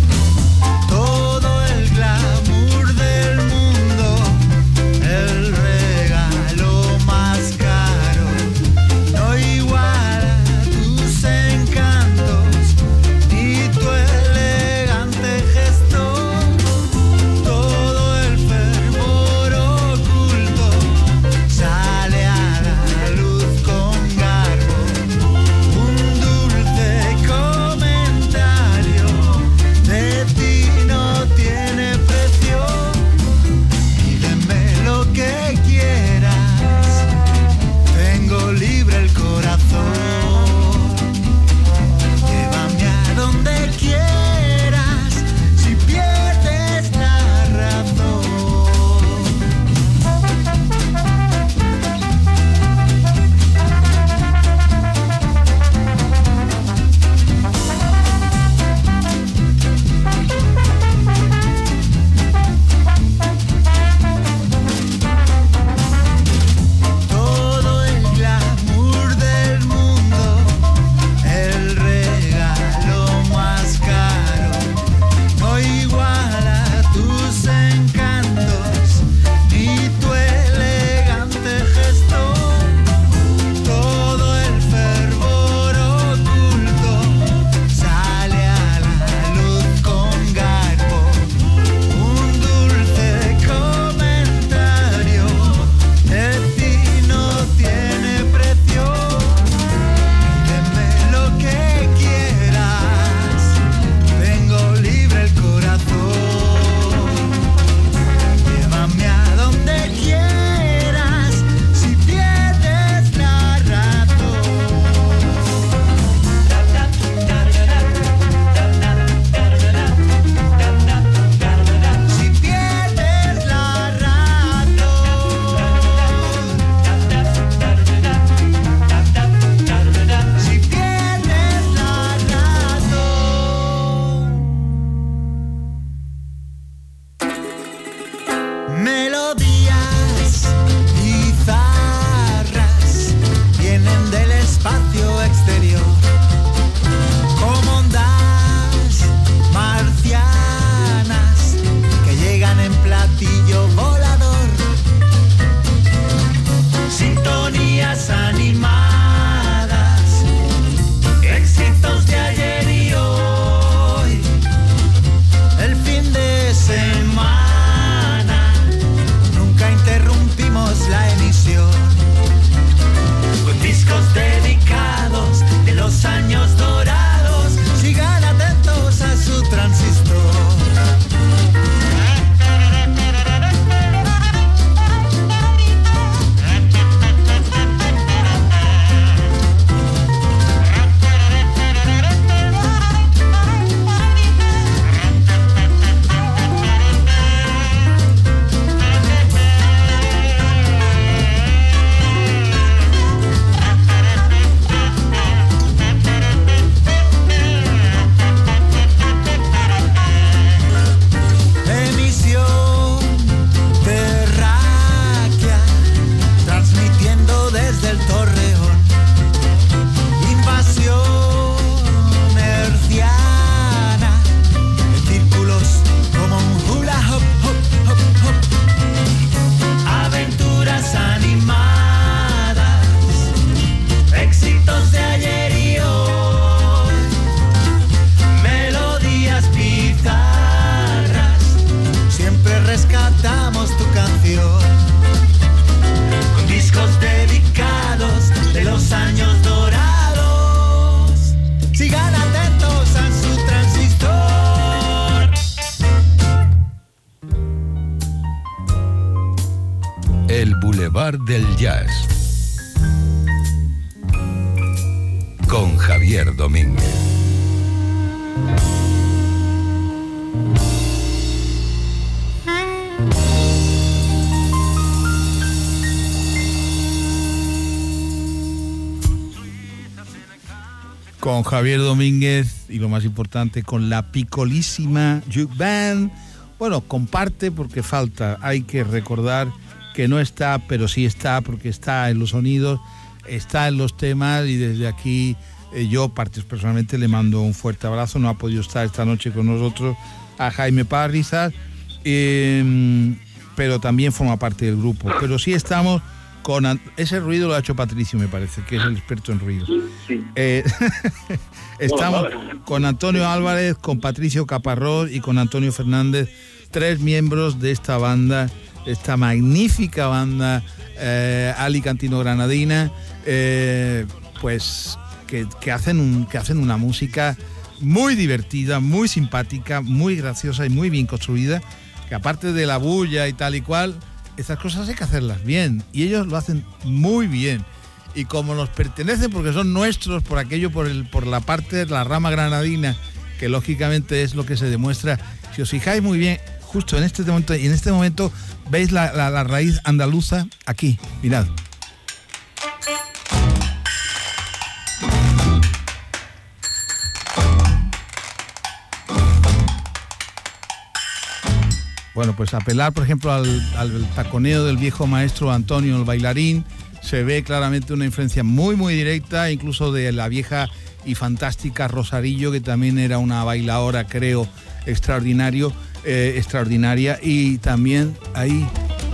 Todo el glamour del mundo, el regalo más caro El Boulevard del Jazz. Con Javier Domínguez. Con Javier Domínguez y lo más importante, con la Picolísima Juke Band. Bueno, comparte porque falta. Hay que recordar que no está, pero sí está, porque está en los sonidos, está en los temas, y desde aquí eh, yo personalmente le mando un fuerte abrazo. No ha podido estar esta noche con nosotros a Jaime Parrizas, eh, pero también forma parte del grupo. Pero sí estamos con... Ese ruido lo ha hecho Patricio, me parece, que es el experto en ruidos. Sí, sí. Eh, estamos con Antonio Álvarez, con Patricio Caparrós y con Antonio Fernández, tres miembros de esta banda, esta magnífica banda eh, alicantino-granadina, eh, pues que, que, hacen un, que hacen una música muy divertida, muy simpática, muy graciosa y muy bien construida, que aparte de la bulla y tal y cual, estas cosas hay que hacerlas bien, y ellos lo hacen muy bien. Y como nos pertenecen, porque son nuestros, por aquello, por el, por la parte de la rama granadina, que lógicamente es lo que se demuestra, si os fijáis muy bien, justo en este momento, y en este momento veis la, la, la raíz andaluza aquí, mirad. Bueno, pues apelar, por ejemplo, al, al taconeo del viejo maestro Antonio, el bailarín, se ve claramente una influencia muy, muy directa, incluso de la vieja y fantástica Rosarillo, que también era una bailadora, creo, extraordinario, eh, extraordinaria, y también ahí,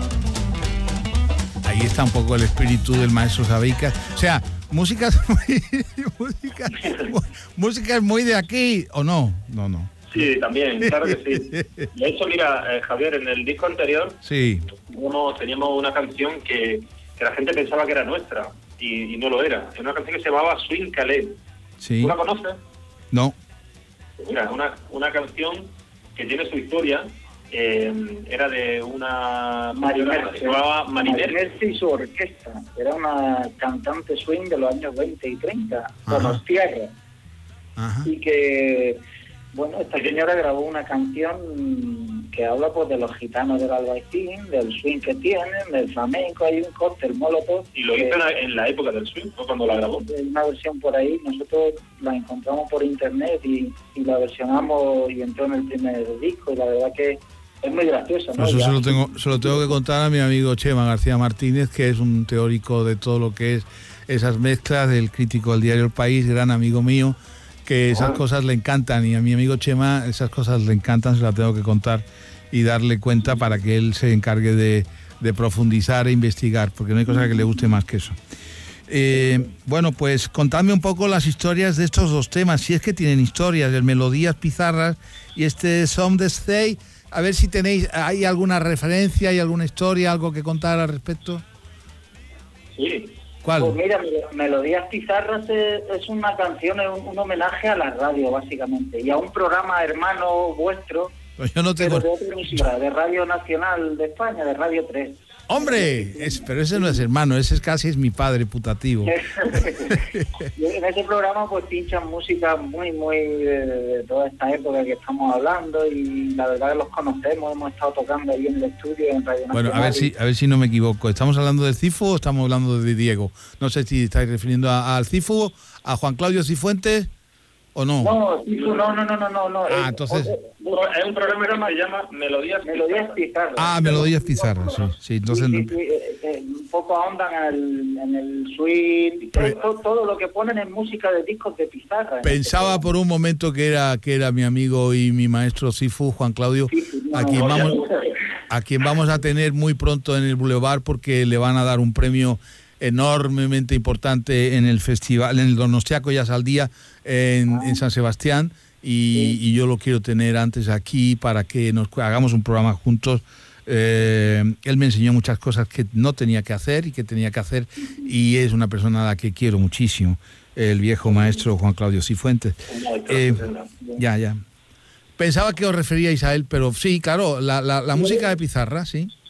ahí está un poco el espíritu del maestro Sabeica. O sea, músicas muy, música, música muy de aquí, ¿o no? No, no. Sí, también, claro que sí. De hecho, mira, eh, Javier, en el disco anterior sí. teníamos, teníamos una canción que, que la gente pensaba que era nuestra y, y no lo era. Es una canción que se llamaba Swing Calais. Sí. ¿Tú la conoces? No. Mira, una, una canción que tiene su historia. Eh, era de una Mariner, se llamaba Mariner. Mariner y su orquesta. Era una cantante swing de los años veinte y treinta, con los tierras. Ajá. Y que... Bueno, esta señora grabó una canción que habla pues de los gitanos del Albaicín, del swing que tienen, del flamenco, hay un cóctel molotov. Y lo hizo eh, en la época del swing, ¿no? Cuando la grabó. Una versión por ahí, nosotros la encontramos por internet y, y la versionamos y entró en el primer disco, y la verdad que es muy graciosa, ¿no? Eso ya. se lo, tengo, se lo tengo que contar a mi amigo Chema García Martínez, que es un teórico de todo lo que es esas mezclas, del crítico del diario El País, gran amigo mío, que esas cosas le encantan, y a mi amigo Chema esas cosas le encantan, se las tengo que contar y darle cuenta para que él se encargue de, de profundizar e investigar, porque no hay cosa que le guste más que eso. Eh, bueno, pues contadme un poco las historias de estos dos temas, si es que tienen historias, el Melodías Pizarras y este Som de Stay, a ver si tenéis, ¿hay alguna referencia, hay alguna historia, algo que contar al respecto? Sí. ¿Cuál? Pues mira, Melodías Pizarras es, es una canción, es un, un homenaje a la radio, básicamente, y a un programa hermano vuestro, pues yo no tengo... pero de otra emisora, de Radio Nacional de España, de Radio tres. ¡Hombre! Es, pero ese no es hermano, ese es casi es mi padre putativo. En ese programa pues pinchan música muy, muy de, de toda esta época que estamos hablando, y la verdad que los conocemos, hemos estado tocando ahí en el estudio en Radio Nacional. Bueno, a ver si a ver si no me equivoco. ¿Estamos hablando de Cifu o estamos hablando de Diego? No sé si estáis refiriendo a, al Cifu, a Juan Claudio Cifuentes o no. No, Cifu, no, no, no, no, no, no. Ah, entonces... Es un programa que se llama Melodías Melodías Pizarras. Ah, Melodías Pizarras, sí, sí. Entonces, sí, sí, sí, eh, eh, un poco ahondan en el, en el swing, todo, todo lo que ponen en música de discos de Pizarra. Pensaba por un momento que era que era mi amigo y mi maestro Cifu, Juan Claudio, a quien vamos a quien vamos a tener muy pronto en el Boulevard, porque le van a dar un premio enormemente importante en el festival, en el Donostiaco Jazz al Día en, en San Sebastián. Y, y yo lo quiero tener antes aquí para que nos hagamos un programa juntos. Eh, él me enseñó muchas cosas que no tenía que hacer y que tenía que hacer, y es una persona a la que quiero muchísimo, el viejo maestro Juan Claudio Cifuentes. Eh, ya, ya. Pensaba que os referíais a él, pero sí, claro, la, la, la música de Pizarra, sí.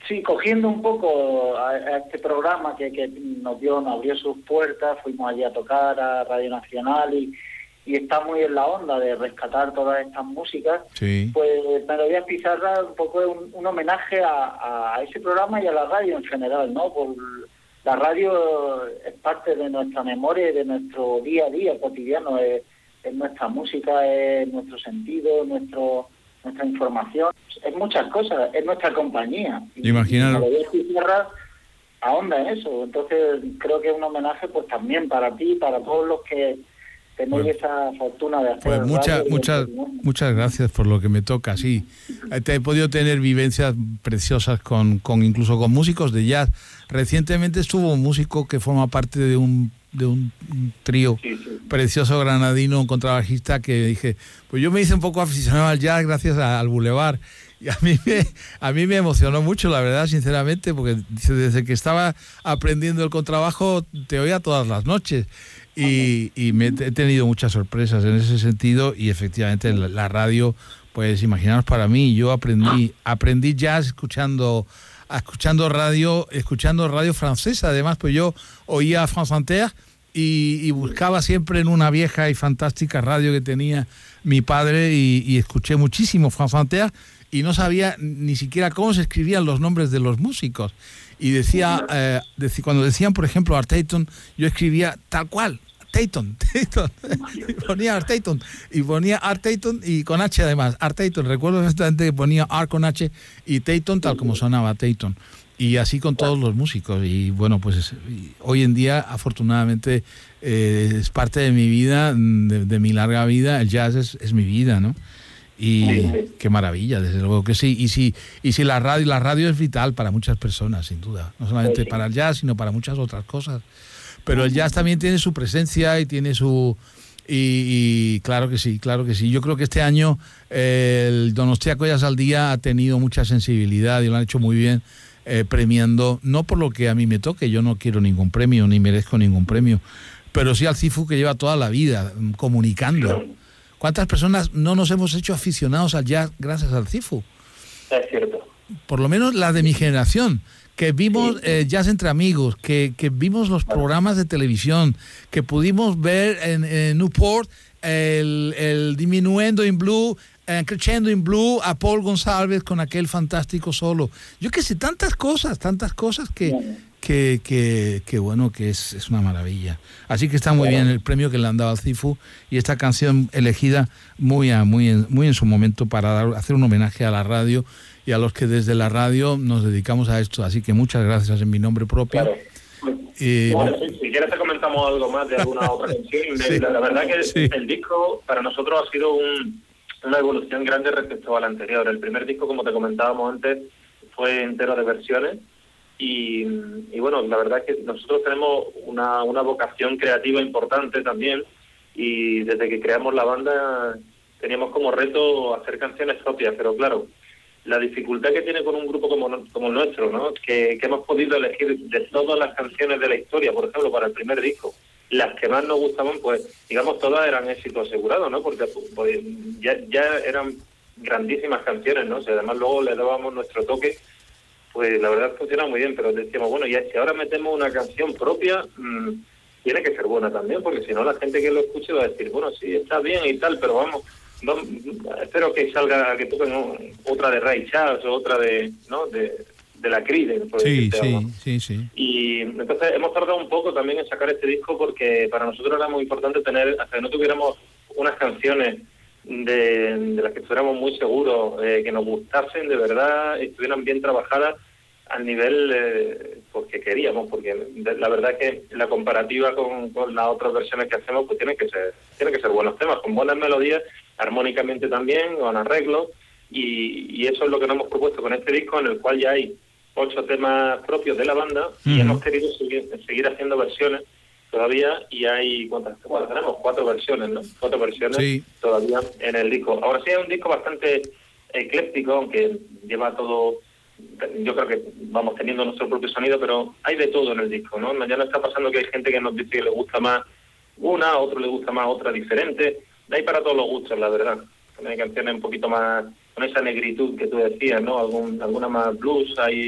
Sí, cogiendo un poco a, a este programa que, que nos dio, nos abrió sus puertas, fuimos allí a tocar a Radio Nacional y, y está muy en la onda de rescatar todas estas músicas. Sí. Pues Melodías Pizarras un poco es un, un homenaje a, a ese programa y a la radio en general, ¿no? Por, la radio es parte de nuestra memoria y de nuestro día a día cotidiano, es, es nuestra música, es nuestro sentido, nuestro nuestra información, es muchas cosas, es nuestra compañía. Imaginaros. Melodías Pizarras ahonda en eso, entonces creo que es un homenaje pues también para ti, para todos los que tenéis pues, esa fortuna de hacer pues muchas muchas muchas gracias por lo que me toca. Sí, he podido tener vivencias preciosas con, con incluso con músicos de jazz. Recientemente estuvo un músico que forma parte de un de un, un trío sí, sí. precioso granadino, un contrabajista, que dije, pues yo me hice un poco aficionado al jazz gracias a, al Boulevard, y a mí me a mí me emocionó mucho, la verdad, sinceramente, porque desde que estaba aprendiendo el contrabajo te oía todas las noches. Y, y me he tenido muchas sorpresas en ese sentido, y efectivamente la, la radio, pues imaginaos, para mí, yo aprendí aprendí jazz escuchando escuchando radio escuchando radio francesa. Además, pues yo oía France Inter y, y buscaba siempre en una vieja y fantástica radio que tenía mi padre, y, y escuché muchísimo France Inter y no sabía ni siquiera cómo se escribían los nombres de los músicos. Y decía, eh, dec- cuando decían, por ejemplo, Art Tatum, yo escribía tal cual, Tatum, Tatum, y ponía Art Tatum, y ponía Art Tatum y con H además, Art Tatum. Recuerdo perfectamente que ponía Art con H y Tatum tal como sonaba Tatum. Y así con todos los músicos. Y bueno, pues es, hoy en día, afortunadamente, eh, es parte de mi vida, de, de mi larga vida. El jazz es, es mi vida, ¿no? Y sí, sí. Qué maravilla, desde luego que sí. Y si y si la radio la radio es vital para muchas personas, sin duda, no solamente sí, sí. para el jazz, sino para muchas otras cosas. Pero el jazz también tiene su presencia y tiene su y, y claro que sí, claro que sí. Yo creo que este año eh, el Donostiako Jazz al Día ha tenido mucha sensibilidad y lo han hecho muy bien, eh, premiando, no por lo que a mí me toque, yo no quiero ningún premio ni merezco ningún premio, pero sí al CIFU, que lleva toda la vida comunicando. ¿Cuántas personas no nos hemos hecho aficionados al jazz gracias al CIFU? Es cierto. Por lo menos la de mi generación, que vimos sí. eh, jazz entre amigos, que, que vimos los programas de televisión, que pudimos ver en, en Newport el, el Diminuendo in Blue, eh, Crescendo in Blue, a Paul González con aquel fantástico solo. Yo qué sé, tantas cosas, tantas cosas que... Sí. Que, que, que bueno, que es, es una maravilla. Así que está muy bien el premio que le han dado al CIFU, y esta canción elegida muy, a, muy, en, muy en su momento para dar, hacer un homenaje a la radio y a los que desde la radio nos dedicamos a esto. Así que muchas gracias en mi nombre propio. Claro. Eh, bueno, si, si quieres te comentamos algo más de alguna otra canción. Sí, la, la verdad que sí. El disco para nosotros ha sido un, una evolución grande respecto al anterior. El primer disco, como te comentábamos antes, fue entero de versiones. Y, y bueno, la verdad es que nosotros tenemos una, una vocación creativa importante también, y desde que creamos la banda teníamos como reto hacer canciones propias, pero claro, la dificultad que tiene con un grupo como, como el nuestro, ¿no? Que, que hemos podido elegir de todas las canciones de la historia, por ejemplo, para el primer disco, las que más nos gustaban, pues digamos todas eran éxito asegurado, ¿no? Porque pues, ya, ya eran grandísimas canciones, ¿no? O sea, además luego le dábamos nuestro toque. Pues la verdad funciona muy bien, pero decíamos, bueno, ya si ahora metemos una canción propia, mmm, tiene que ser buena también, porque si no la gente que lo escuche va a decir, bueno, sí, está bien y tal, pero vamos, vamos espero que salga, que toquen ¿no? otra de Ray Charles o otra de, ¿no? De, de la Creed. Sí, sí, sí, sí. Y entonces hemos tardado un poco también en sacar este disco, porque para nosotros era muy importante tener, hasta que no tuviéramos unas canciones De, de las que estuviéramos muy seguros, eh, que nos gustasen de verdad, estuvieran bien trabajadas al nivel eh, pues que queríamos, porque de, la verdad que la comparativa con, con las otras versiones que hacemos pues tienen que ser tienen que ser buenos temas, con buenas melodías, armónicamente también, con arreglos, y, y eso es lo que nos hemos propuesto con este disco, en el cual ya hay ocho temas propios de la banda, uh-huh. y hemos querido seguir, seguir haciendo versiones todavía, y hay, ¿cuántas? Bueno, tenemos cuatro versiones, ¿no? Cuatro versiones sí. todavía en el disco. Ahora sí es un disco bastante ecléctico, aunque lleva todo, yo creo que vamos teniendo nuestro propio sonido, pero hay de todo en el disco, ¿no? Mañana está pasando que hay gente que nos dice que le gusta más una, a otro le gusta más otra diferente. Hay para todos los gustos, la verdad. Hay canciones un poquito más con esa negritud que tú decías, ¿no? Algún, alguna más blues, hay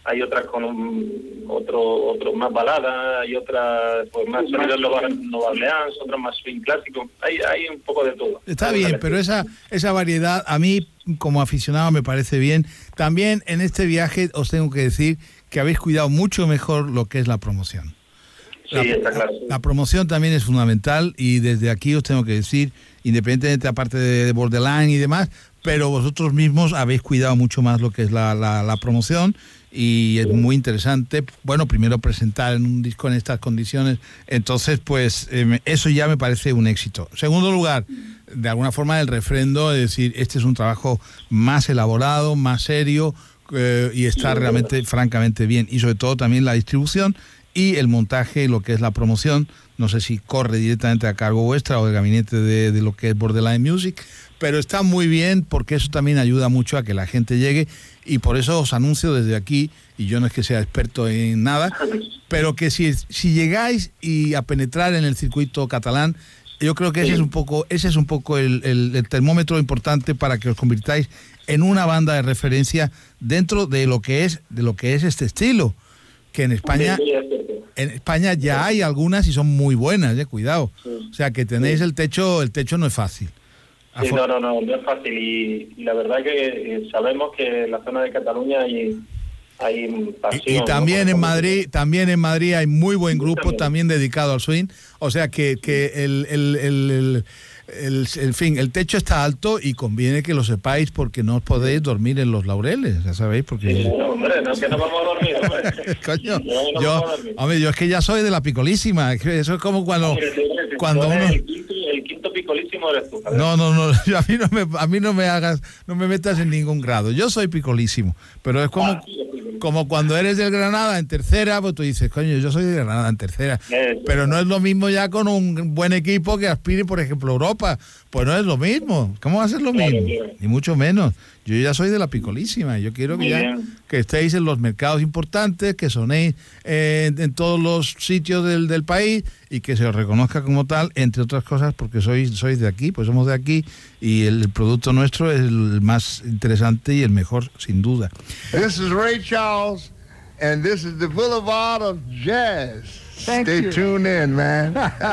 hay otras con un, otro, otro más balada, hay otras pues más sonidos Nova Orleans, otras más swing clásico, hay, hay un poco de todo. Está bien, pero esa, esa variedad a mí como aficionado me parece bien. También en este viaje os tengo que decir que habéis cuidado mucho mejor lo que es la promoción. Sí, la, está claro. La, la promoción también es fundamental y desde aquí os tengo que decir, independientemente aparte de Borderline y demás, pero vosotros mismos habéis cuidado mucho más lo que es la, la, la promoción y es muy interesante, bueno, primero presentar en un disco en estas condiciones, entonces pues eh, eso ya me parece un éxito. Segundo lugar, de alguna forma el refrendo, es decir, este es un trabajo más elaborado, más serio eh, y está realmente francamente bien, y sobre todo también la distribución y el montaje, lo que es la promoción, no sé si corre directamente a cargo vuestra o del gabinete de, de lo que es Borderline Music, pero está muy bien porque eso también ayuda mucho a que la gente llegue y por eso os anuncio desde aquí, y yo no es que sea experto en nada, pero que si, si llegáis y a penetrar en el circuito catalán, yo creo que ese es un poco, ese es un poco el, el, el termómetro importante para que os convirtáis en una banda de referencia dentro de lo que es, de lo que es este estilo, que en España... En España ya hay algunas y son muy buenas, eh, cuidado. O sea que tenéis el techo, el techo no es fácil. Sí, no, no, no, no es fácil y, y la verdad que sabemos que en la zona de Cataluña hay, hay pasión. Y, y también ¿no? en Madrid, también en Madrid hay muy buen grupo también, también dedicado al swing. O sea que, que el, el, el, el, el, el fin, el techo está alto y conviene que lo sepáis porque no os podéis dormir en los laureles, ya sabéis, porque... Sí, no, hombre, no, que no vamos a dormir, hombre. Coño, no, no yo, dormir. hombre, yo es que ya soy de la picolísima, eso es como cuando... cuando uno... el, quinto, el quinto picolísimo eres tú. No, no, no, yo, a mí no me, a mí no me hagas, no me metas en ningún grado. Yo soy picolísimo, pero es como... Ah, sí, como cuando eres del Granada en tercera, pues tú dices, coño, yo soy de Granada en tercera. Eso. Pero no es lo mismo ya con un buen equipo que aspire, por ejemplo, a Europa. Pues no es lo mismo. ¿Cómo va a ser lo Claro, mismo? claro. Ni mucho menos. Yo ya soy de la picolísima. Yo quiero que Muy ya bien. que estéis en los mercados importantes, que sonéis eh, en, en todos los sitios del, del país y que se os reconozca como tal, entre otras cosas, porque sois, sois de aquí, pues somos de aquí y el, el producto nuestro es el más interesante y el mejor, sin duda. This is Ray Charles, and this is the Boulevard of Jazz. Thank Stay you. tuned in, man.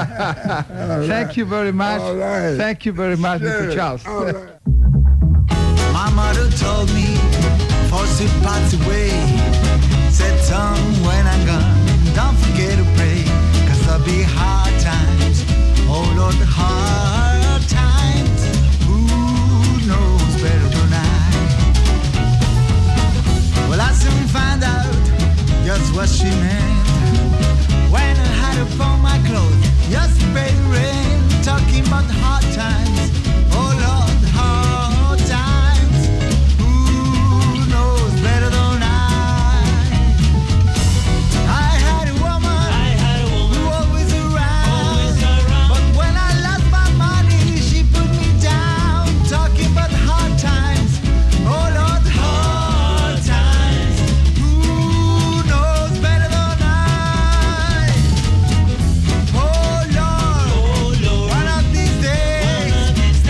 Thank you very much. All right. Thank you very much, Sure. Mister Charles. All right. My mother told me, for she passed away, said, son, when I'm gone, don't forget to pray, cause there'll be hard times, oh Lord, hard times, who knows better tonight? Well, I soon found out just what she meant, when I had upon my clothes, yesterday rain, talking about hard times, oh Lord, hard times, who knows better than I? I had a woman, I had a woman who always around, always around. but when I lost my money, she put me down, talking about hard times, oh Lord, hard times, who knows better than I? Oh Lord, Oh Lord, one of these days,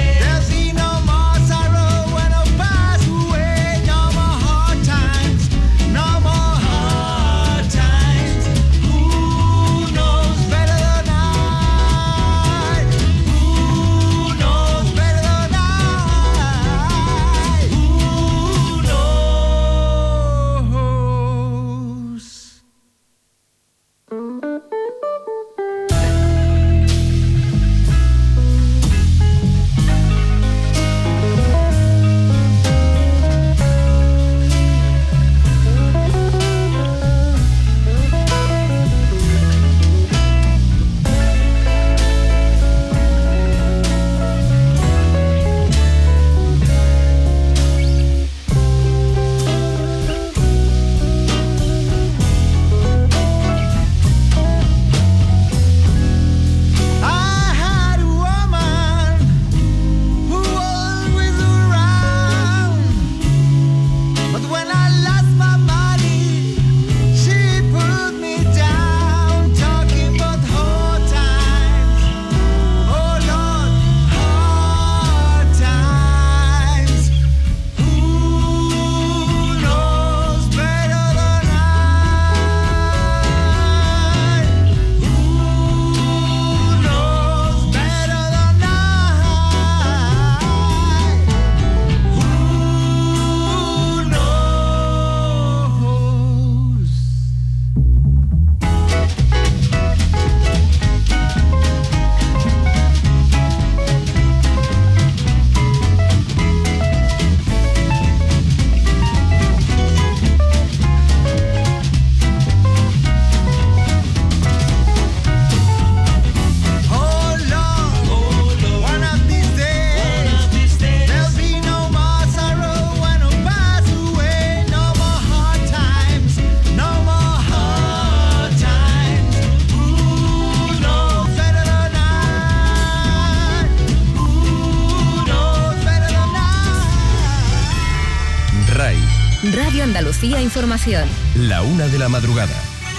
Radio Andalucía Información. La una de la madrugada.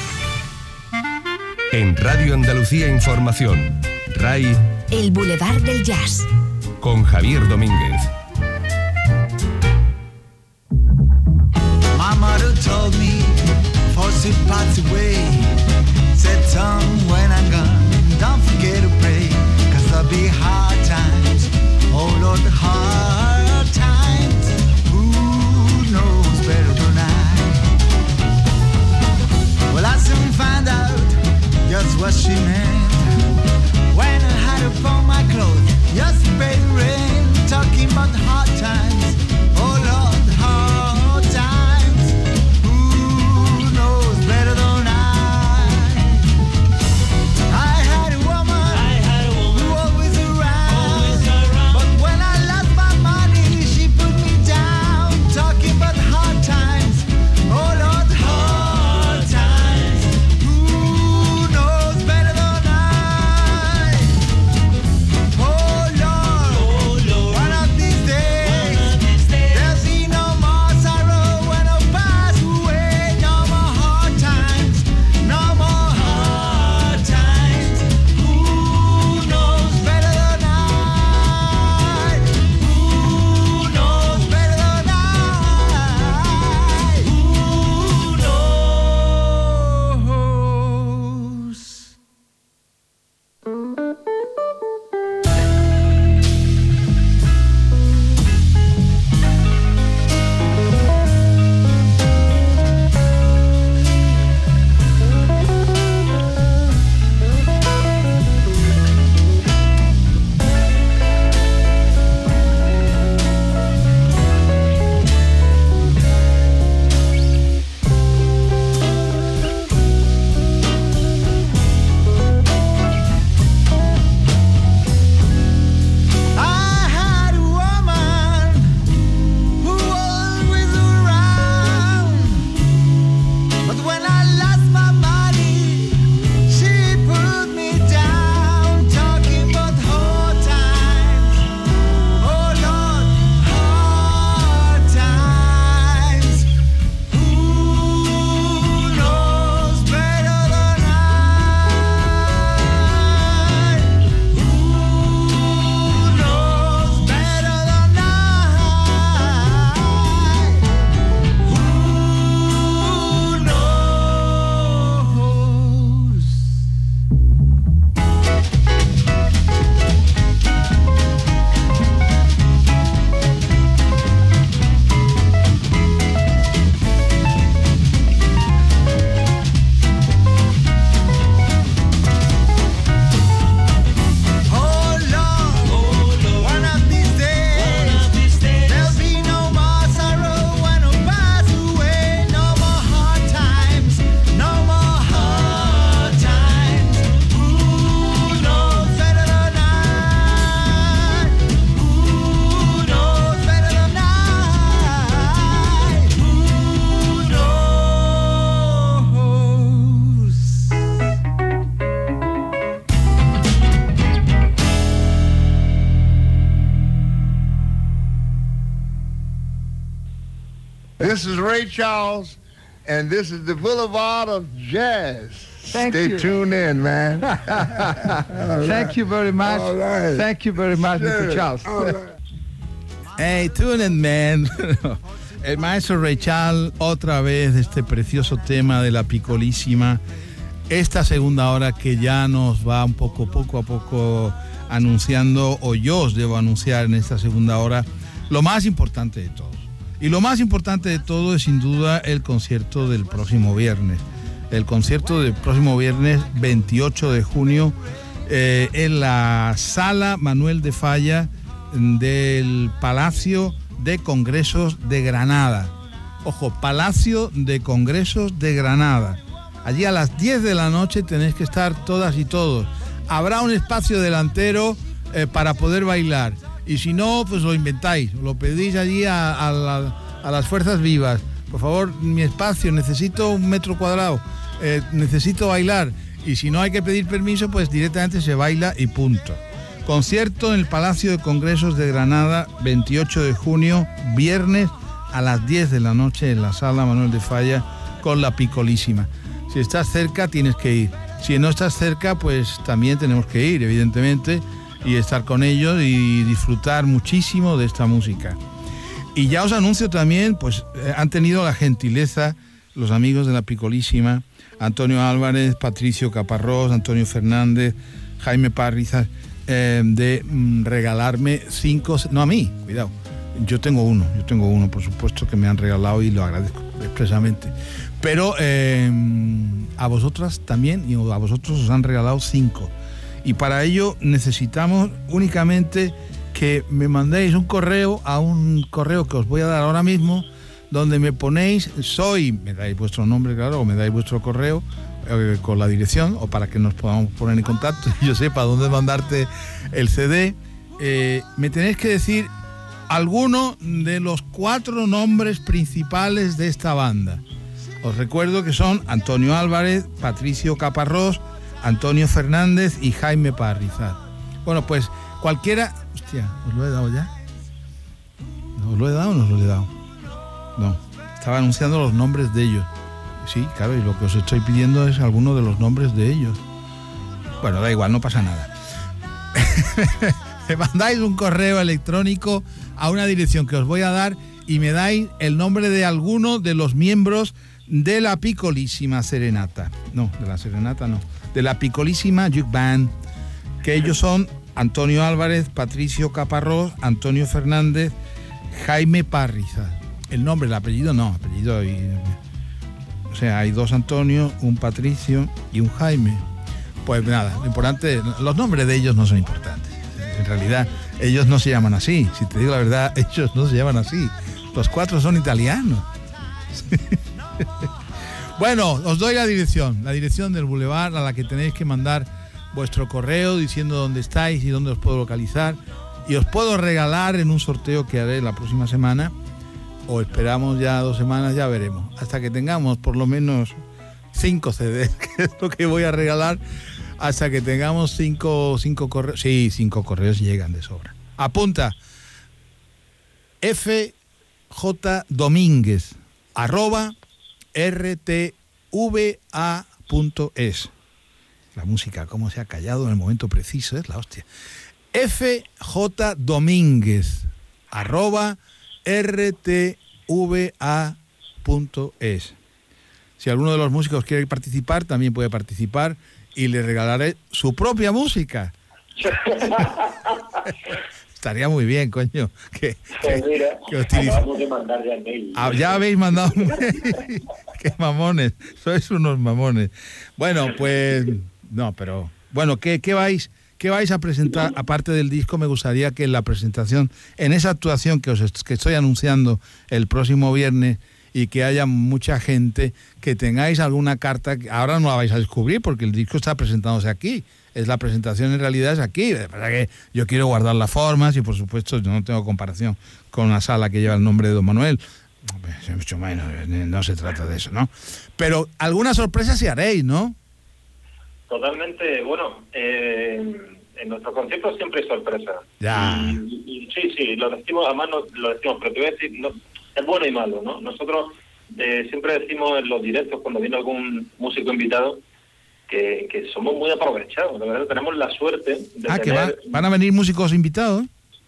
En Radio Andalucía Información, R A I... El Boulevard del Jazz. Con Javier Domínguez. My mother told me, force it parts away. Said, son, when I'm gone, don't forget to pray. Cause there'll be hard times. Oh Lord, the hard times. Who knows better than I? Well, I soon found out just what she meant. When I had upon my clothes, just pay the rain. Talking about the hard times. Oh Lord, the hard times. Who knows better than I? I had a woman, I had a woman who always around. always around. But when I lost my money, she put me down. Talking about the hard times. Oh Lord, the hard times. Who knows better than I? Oh Lord, Oh Lord, one of these one days, of these days, there'll be no more sorrow when I pass away. No more hard times, no more hard times. Who knows better than I? Who knows better than I? Who knows? I had a woman who always around, but when I lost my money, she put me down. Talking about hard times, oh Lord, hard times. Who knows better than I? Who knows better than I? Who knows? Oh Lord, oh Lord, one of these one days, of these days, there'll be no more sorrow when I pass away. No more hard times, no more hard times. Who knows better than I? Who knows better than I? Who knows? This is Ray Charles, and this is the Boulevard of Jazz. Thank Stay you. tuned in, man. Thank you very much. All right. Thank you very much, Mister Sure. Charles. All right. Hey, tune it, man. El maestro Ray Charles, otra vez este precioso tema de la picolísima. Esta segunda hora que ya nos va un poco, poco a poco anunciando, o yo os debo anunciar en esta segunda hora, lo más importante de todo. Y lo más importante de todo es sin duda el concierto del próximo viernes. El concierto del próximo viernes veintiocho de junio eh, en la Sala Manuel de Falla del Palacio de Congresos de Granada. Ojo, Palacio de Congresos de Granada. Allí a las diez de la noche tenéis que estar todas y todos. Habrá un espacio delantero eh, para poder bailar. Y si no, pues lo inventáis, lo pedís allí a, a, la, a las fuerzas vivas. Por favor, mi espacio, necesito un metro cuadrado, eh, necesito bailar. Y si no hay que pedir permiso, pues directamente se baila y punto. Concierto en el Palacio de Congresos de Granada, veintiocho de junio, viernes, a las diez de la noche en la Sala Manuel de Falla con La Picolísima. Si estás cerca, tienes que ir. Si no estás cerca, pues también tenemos que ir, evidentemente, y estar con ellos y disfrutar muchísimo de esta música. Y ya os anuncio también, pues eh, han tenido la gentileza los amigos de La Picolísima, Antonio Álvarez, Patricio Caparrós, Antonio Fernández, Jaime Parrizas, eh, de mm, regalarme cinco, no a mí, cuidado, yo tengo uno, yo tengo uno, por supuesto, que me han regalado y lo agradezco expresamente. Pero eh, a vosotras también, y a vosotros os han regalado cinco. Y para ello necesitamos únicamente que me mandéis un correo a un correo que os voy a dar ahora mismo, donde me ponéis soy, me dais vuestro nombre, claro, o me dais vuestro correo eh, con la dirección, o para que nos podamos poner en contacto y yo sepa dónde mandarte el C D. Eh, me tenéis que decir alguno de los cuatro nombres principales de esta banda. Os recuerdo que son Antonio Álvarez, Patricio Caparrós, Antonio Fernández y Jaime Parrizal. Bueno, pues cualquiera... Hostia, ¿os lo he dado ya? ¿Os lo he dado o no os lo he dado? No, estaba anunciando los nombres de ellos. Sí, claro, y lo que os estoy pidiendo es alguno de los nombres de ellos. Bueno, da igual, no pasa nada. Me mandáis un correo electrónico a una dirección que os voy a dar y me dais el nombre de alguno de los miembros de la Picolísima Serenata. No, de la Serenata no. De la Picolísima Juke Band, que ellos son Antonio Álvarez, Patricio Caparrós, Antonio Fernández, Jaime Parrizal. El nombre, el apellido no, apellido y, o sea, hay dos Antonio, un Patricio y un Jaime. Pues nada, lo importante, los nombres de ellos no son importantes. En realidad, ellos no se llaman así. Si te digo la verdad, ellos no se llaman así. Los cuatro son italianos. Bueno, os doy la dirección, la dirección del Boulevard a la que tenéis que mandar vuestro correo diciendo dónde estáis y dónde os puedo localizar. Y os puedo regalar en un sorteo que haré la próxima semana, o esperamos ya dos semanas, ya veremos. Hasta que tengamos por lo menos cinco C Ds, que es lo que voy a regalar, hasta que tengamos cinco, cinco correos. Sí, cinco correos llegan de sobra. Apunta, F J Domínguez, arroba R T V A punto es. La música, cómo se ha callado en el momento preciso, es la hostia. F J Domínguez, arroba R T V A punto es. Si alguno de los músicos quiere participar, también puede participar y le regalaré su propia música. Estaría muy bien, coño. Que, Pues mira, que utilice... acabamos de mandar ya el mail. Ah, ya habéis mandado un mail. Qué mamones, sois unos mamones. Bueno, pues no, pero bueno, ¿qué, qué vais, qué vais a presentar aparte del disco? Me gustaría que en la presentación, en esa actuación que os est- que estoy anunciando el próximo viernes, y que haya mucha gente, que tengáis alguna carta, que ahora no la vais a descubrir porque el disco está presentándose aquí, es la presentación en realidad es aquí, de verdad que yo quiero guardar las formas y por supuesto yo no tengo comparación con la sala que lleva el nombre de Don Manuel, mucho menos, no se trata de eso, ¿no? Pero alguna sorpresa sí haréis, ¿no? Totalmente, bueno, eh, en nuestros conciertos siempre hay sorpresa. Ya. Y, y, sí, sí, lo decimos, además no, lo decimos, pero te voy a decir, no, es bueno y malo, ¿no? Nosotros eh, siempre decimos en los directos, cuando viene algún músico invitado, que, que somos muy aprovechados, la verdad, tenemos la suerte de Ah, tener... que va, van a venir músicos invitados.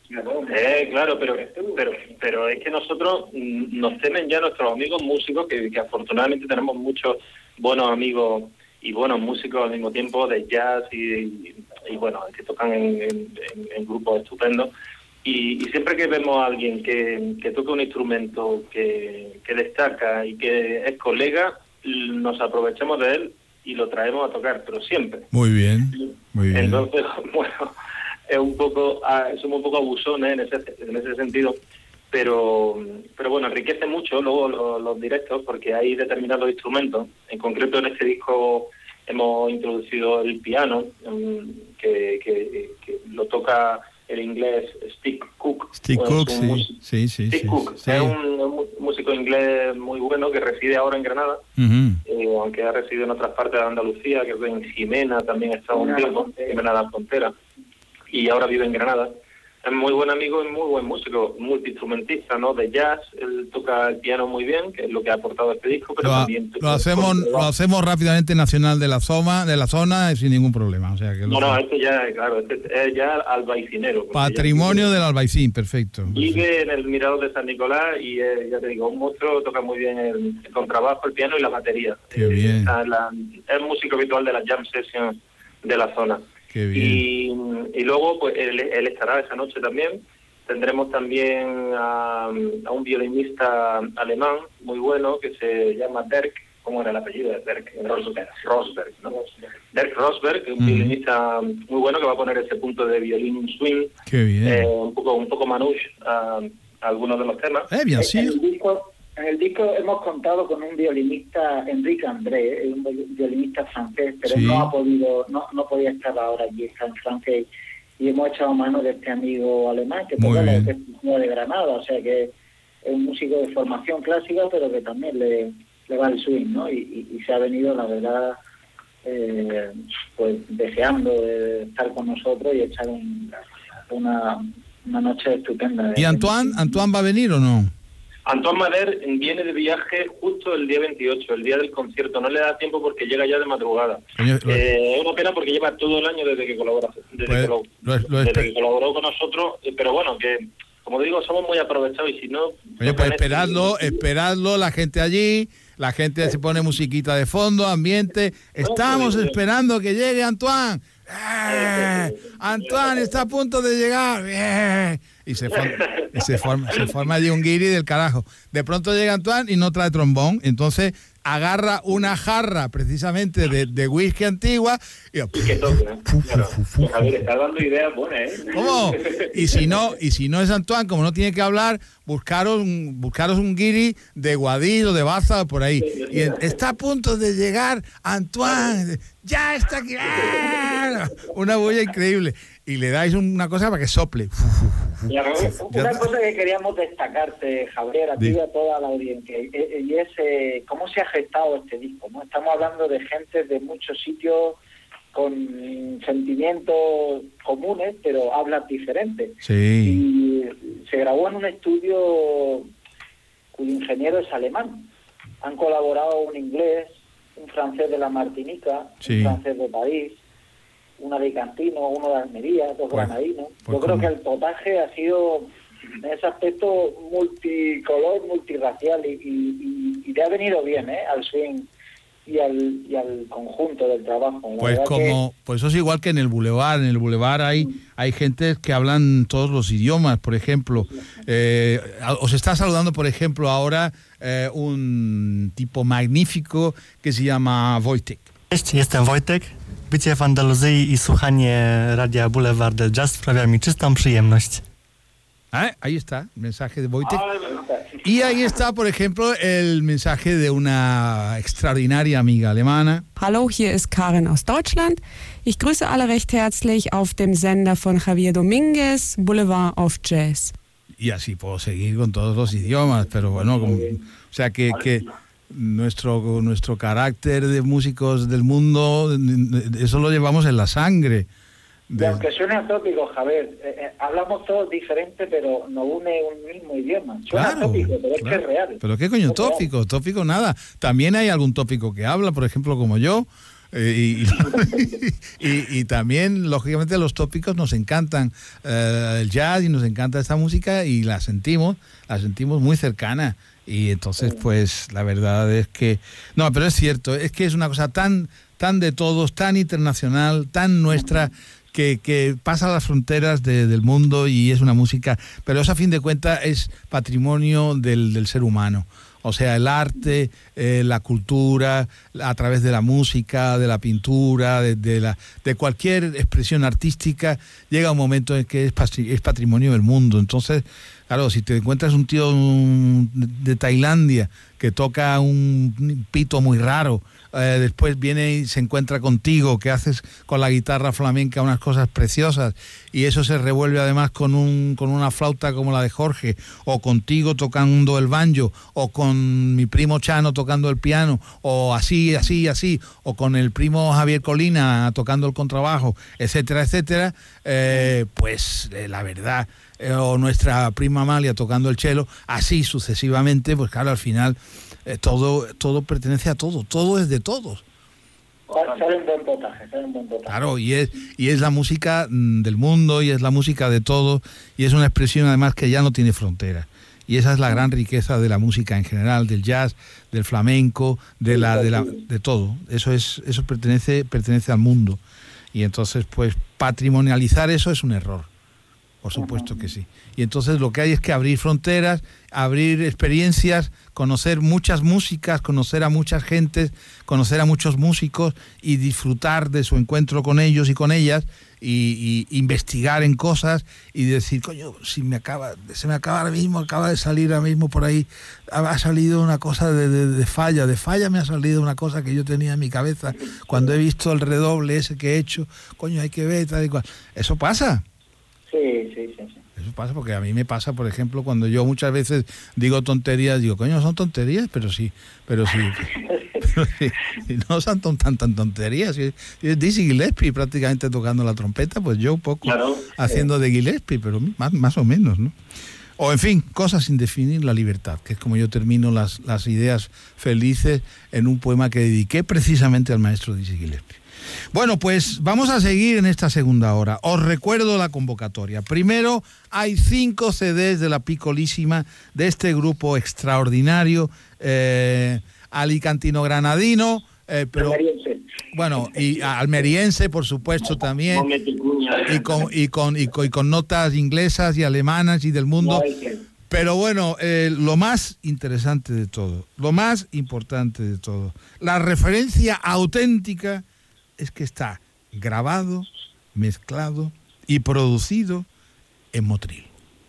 Eh, claro, pero, pero pero es que nosotros mm, nos temen ya nuestros amigos músicos, que, que afortunadamente tenemos muchos buenos amigos y buenos músicos al mismo tiempo de jazz y, y, y bueno, que tocan en, en, en grupos estupendos. Y, y siempre que vemos a alguien que, que toca un instrumento, que, que destaca y que es colega, nos aprovechamos de él y lo traemos a tocar, pero siempre. Muy bien, muy bien. Entonces, bueno, es un poco, somos un poco abusones en ese, en ese sentido, pero pero bueno, enriquece mucho luego los, los directos porque hay determinados instrumentos. En concreto en este disco hemos introducido el piano, que, que, que lo toca el inglés Steve Cook. Steve Cook, sí, músico, sí, sí. Steve sí, Cook sí. es un, un músico inglés muy bueno que reside ahora en Granada, Uh-huh. eh, aunque ha residido en otras partes de Andalucía, que en Jimena también ha estado un tiempo, Jimena de la Frontera, y ahora vive en Granada. es muy buen amigo y muy buen músico, multiinstrumentista, ¿no? De jazz, él toca el piano muy bien, que es lo que ha aportado a este disco, pero Lo, también... lo hacemos lo hacemos rápidamente nacional de la zona, de la zona y sin ningún problema. O sea que No, lo- no, este ya, claro, este es ya albaicinero. porque Patrimonio ya- del Albaicín, perfecto. Vive en el Mirador de San Nicolás y eh, ya te digo, un monstruo, toca muy bien el, el contrabajo, el piano y la batería. Qué bien. Está en la- es músico habitual de las jam sessions de la zona. Qué bien. Y, y luego, pues él, él estará esa noche también. Tendremos también a, a un violinista alemán muy bueno que se llama Dirk. ¿Cómo era el apellido de Dirk? Rosberg. Rosberg, ¿no? Dirk Rosberg, un Mm. violinista muy bueno que va a poner ese punto de violín swing, Qué bien. eh, un poco un poco manouche a, a algunos de los temas. Eh, bien, sí. En el disco, en el disco hemos contado con un violinista, Enrique André, un violinista francés, pero Sí. no ha podido, no, no podía estar ahora allí, está en Francia, y, y hemos echado mano de este amigo alemán que Muy toca la bien. Orquesta de Granada, o sea que es un músico de formación clásica, pero que también le, le va el swing, ¿no? Y, y, y se ha venido, la verdad, eh, pues deseando de estar con nosotros y echar un- una, una noche estupenda. de- ¿Y Antoine, Antoine va a venir o no? Antoine Mader viene de viaje justo el día veintiocho, el día del concierto. No le da tiempo porque llega ya de madrugada. Coño, lo- Eh, es una pena porque lleva todo el año desde que colabora, desde, Pues, que, colo- lo- lo desde espe- que colaboró con nosotros. eh, Pero bueno, que como digo, somos muy aprovechados y si no... Oye, pues esperadlo, esperadlo, la gente allí, la gente se pone musiquita de fondo, ambiente. Estamos esperando que llegue Antoine. ¡Eh! Antoine está a punto de llegar. ¡Bien! Y se forma, y se forma, se forma allí un guiri del carajo. De pronto llega Antoine y no trae trombón, entonces agarra una jarra precisamente de, de whisky antigua y Que toque, ¿no? Claro. Pues, Javier, está dando ideas buenas, ¿eh? ¿Cómo? Y si no, y si no es Antoine, como no tiene que hablar, buscaros un, buscaros un guiri de Guadix o de Baza o por ahí. Y en- está a punto de llegar Antoine, ya está aquí. ¡Ah! Una bulla increíble. Y le dais una cosa para que sople. Y a ver, una cosa que queríamos destacarte, Javier, a ti y a toda la audiencia, y, y es eh, cómo se ha gestado este disco, ¿no? Estamos hablando de gente de muchos sitios con sentimientos comunes, pero hablas diferentes. Sí. Y se grabó en un estudio cuyo ingeniero es alemán. Han colaborado un inglés, un francés de la Martinica, Sí. un francés de París, un alicantino, uno de Almería, dos Pues- granadinos. pues Yo creo como- que el potaje ha sido, en ese aspecto, multicolor, multirracial, y, y, y, y le ha venido bien, ¿eh? Al swing y al, y al conjunto del trabajo. La Pues verdad como, pues eso es igual que en el Boulevard. En el Boulevard hay, hay gente que hablan todos los idiomas. Por ejemplo, eh, os está saludando, por ejemplo, ahora eh, un tipo magnífico que se llama Wojtek. Cześć, jestem Wojtek. Bycie w Andaluzji i słuchanie Radia Boulevard del Jazz sprawia mi czystą przyjemność. Ah, ahí está, el mensaje de Wojtek. que... Y ahí está, por ejemplo, el mensaje de una extraordinaria amiga alemana. Hallo, hier ist Karin aus Deutschland. Ich grüße alle recht herzlich auf dem Sender von Javier Domínguez, Boulevard of Jazz. Y así puedo seguir con todos los idiomas, pero bueno, como- o sea que, que nuestro, nuestro carácter de músicos del mundo, eso lo llevamos en la sangre. Y De- aunque suene atópico, Javier, eh, eh, hablamos todos diferentes, pero nos une un mismo idioma. Suena Claro, atópico, pero es claro. que es real. Pero qué coño, Es real. tópico, tópico nada. También hay algún tópico que habla, por ejemplo, como yo. eh, y, y- y también, lógicamente, los tópicos nos encantan eh, el jazz y nos encanta esta música y la sentimos, la sentimos muy cercana. Y entonces, pues, la verdad es que... No, pero es cierto, es que es una cosa tan, tan de todos, tan internacional, tan nuestra, que, que pasa las fronteras de- del mundo y es una música... Pero eso, a fin de cuentas, es patrimonio del, del ser humano. O sea, el arte, eh, la cultura, a través de la música, de la pintura, de, de, la, de cualquier expresión artística, llega un momento en que es, patri- es patrimonio del mundo. Entonces, Claro, si te encuentras un tío un, de Tailandia que toca un pito muy raro, eh, después viene y se encuentra contigo, que haces con la guitarra flamenca unas cosas preciosas, y eso se revuelve además con un con una flauta como la de Jorge, o contigo tocando el banjo, o con mi primo Chano tocando el piano, o así, así, así, o con el primo Javier Colina tocando el contrabajo, etcétera, etcétera, eh, pues eh, la verdad... Eh, o nuestra prima Amalia tocando el cello, así sucesivamente, pues claro, al final eh, todo todo pertenece a todo, todo es de todos. Sale un buen potaje, sale un buen potaje. Claro, y es, y es la música mm, del mundo, y es la música de todos, y es una expresión además que ya no tiene fronteras. Y esa es la gran riqueza de la música en general, del jazz, del flamenco, de la, de la, de todo. Eso es, eso pertenece, pertenece al mundo. Y entonces, pues, patrimonializar eso es un error. Por supuesto que sí. Y entonces lo que hay es que abrir fronteras, abrir experiencias, conocer muchas músicas, conocer a muchas gentes, conocer a muchos músicos y disfrutar de su encuentro con ellos y con ellas, y, y investigar en cosas y decir, coño, si me acaba, se me acaba ahora mismo, acaba de salir ahora mismo por ahí, ha salido una cosa de, de, de falla, de falla me ha salido una cosa que yo tenía en mi cabeza cuando he visto el redoble ese que he hecho, coño, hay que ver tal y cual. Eso pasa. Sí, sí, sí, sí. Eso pasa porque a mí me pasa, por ejemplo, cuando yo muchas veces digo tonterías, digo, coño, son tonterías, pero sí, pero sí, pero sí, y no son tan, tan, tan tonterías. Si es Dizzy Gillespie prácticamente tocando la trompeta, pues yo un poco claro, haciendo sí. de Gillespie, pero más, más o menos, ¿no? O en fin, cosas sin definir, la libertad, que es como yo termino las, las ideas felices en un poema que dediqué precisamente al maestro Dizzy Gillespie. Bueno, pues vamos a seguir en esta segunda hora. Os recuerdo la convocatoria. Primero, hay cinco C Ds de la Picolísima, de este grupo extraordinario, eh, alicantino-granadino, eh, pero almeriense. Bueno, y almeriense, por supuesto, también, y con, y, con, y, con, y con notas inglesas y alemanas y del mundo. Pero bueno, eh, lo más interesante de todo, lo más importante de todo, la referencia auténtica es que está grabado, mezclado y producido en Motril.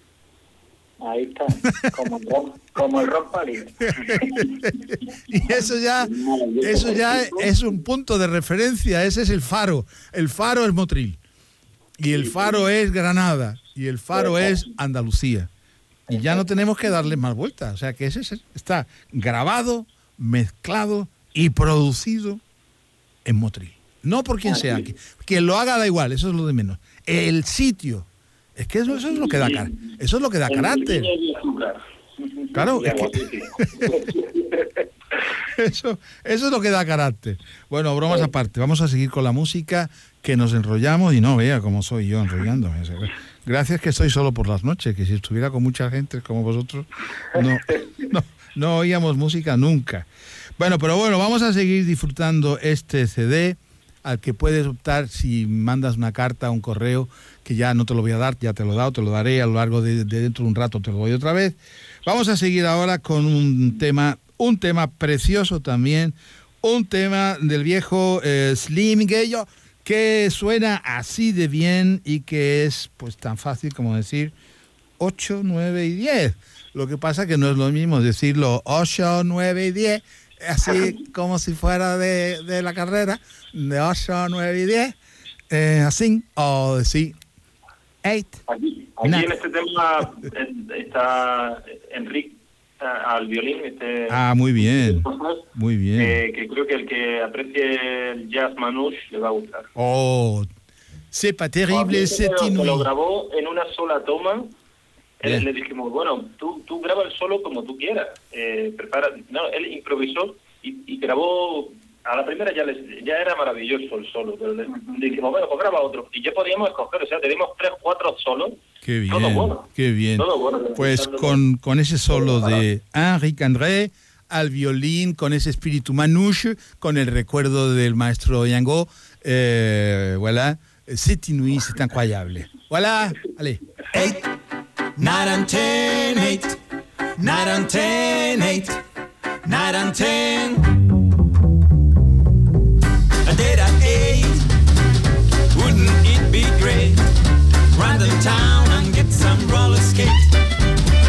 Ahí está, como, como el rock pálido. Y eso ya, eso ya es un punto de referencia, ese es el faro. El faro es Motril, y el faro es Granada, y el faro es Andalucía. Y ya no tenemos que darle más vueltas. O sea que ese está grabado, mezclado y producido en Motril. No por quien sea, quien lo haga da igual, eso es lo de menos. El sitio, es que eso, eso es lo que da cara, eso es lo que da carácter. Claro, es que eso, eso es lo que da carácter. Bueno, bromas aparte, vamos a seguir con la música, que nos enrollamos y no vea cómo soy yo enrollándome. Gracias que estoy solo por las noches, que si estuviera con mucha gente como vosotros, no, no, no oíamos música nunca. Bueno, pero bueno, vamos a seguir disfrutando este C D, al que puedes optar si mandas una carta, un correo, que ya no te lo voy a dar, ya te lo he dado, te lo daré a lo largo de, de dentro de un rato, te lo doy otra vez. Vamos a seguir ahora con un tema, un tema precioso también, un tema del viejo eh, Slim Gayo, que suena así de bien y que es pues tan fácil como decir ocho, nueve y diez. Lo que pasa que no es lo mismo decirlo ocho, nueve y diez, así como si fuera de, de la carrera, de ocho, nueve y diez, eh, así, o decir ocho. Aquí, aquí en este tema está Enrique al violín. Este, ah, muy bien, muy bien. Eh, que creo que el que aprecie el jazz manouche le va a gustar. Oh, c'est pas terrible, c'est inouï. Lo grabó en una sola toma. Él, le dijimos, bueno, tú, tú graba el solo como tú quieras. Eh, prepara. No, él improvisó y, y grabó. A la primera ya les, ya era maravilloso el solo, pero le, le dijimos, bueno, pues graba otro. Y ya podíamos escoger, o sea, tenemos tres, cuatro solos. Qué bien, todo bueno. Qué bien. Todo bueno. Pues con, con ese solo de Henri André al violín, con ese espíritu manouche, con el recuerdo del maestro Yango, eh, voilà, c'est inouï, c'est incroyable. Voilà, allez. Eight, nine and ten, eight, nine and ten, eight, nine and ten. A date at eight, wouldn't it be great? Run to town and get some roller skate.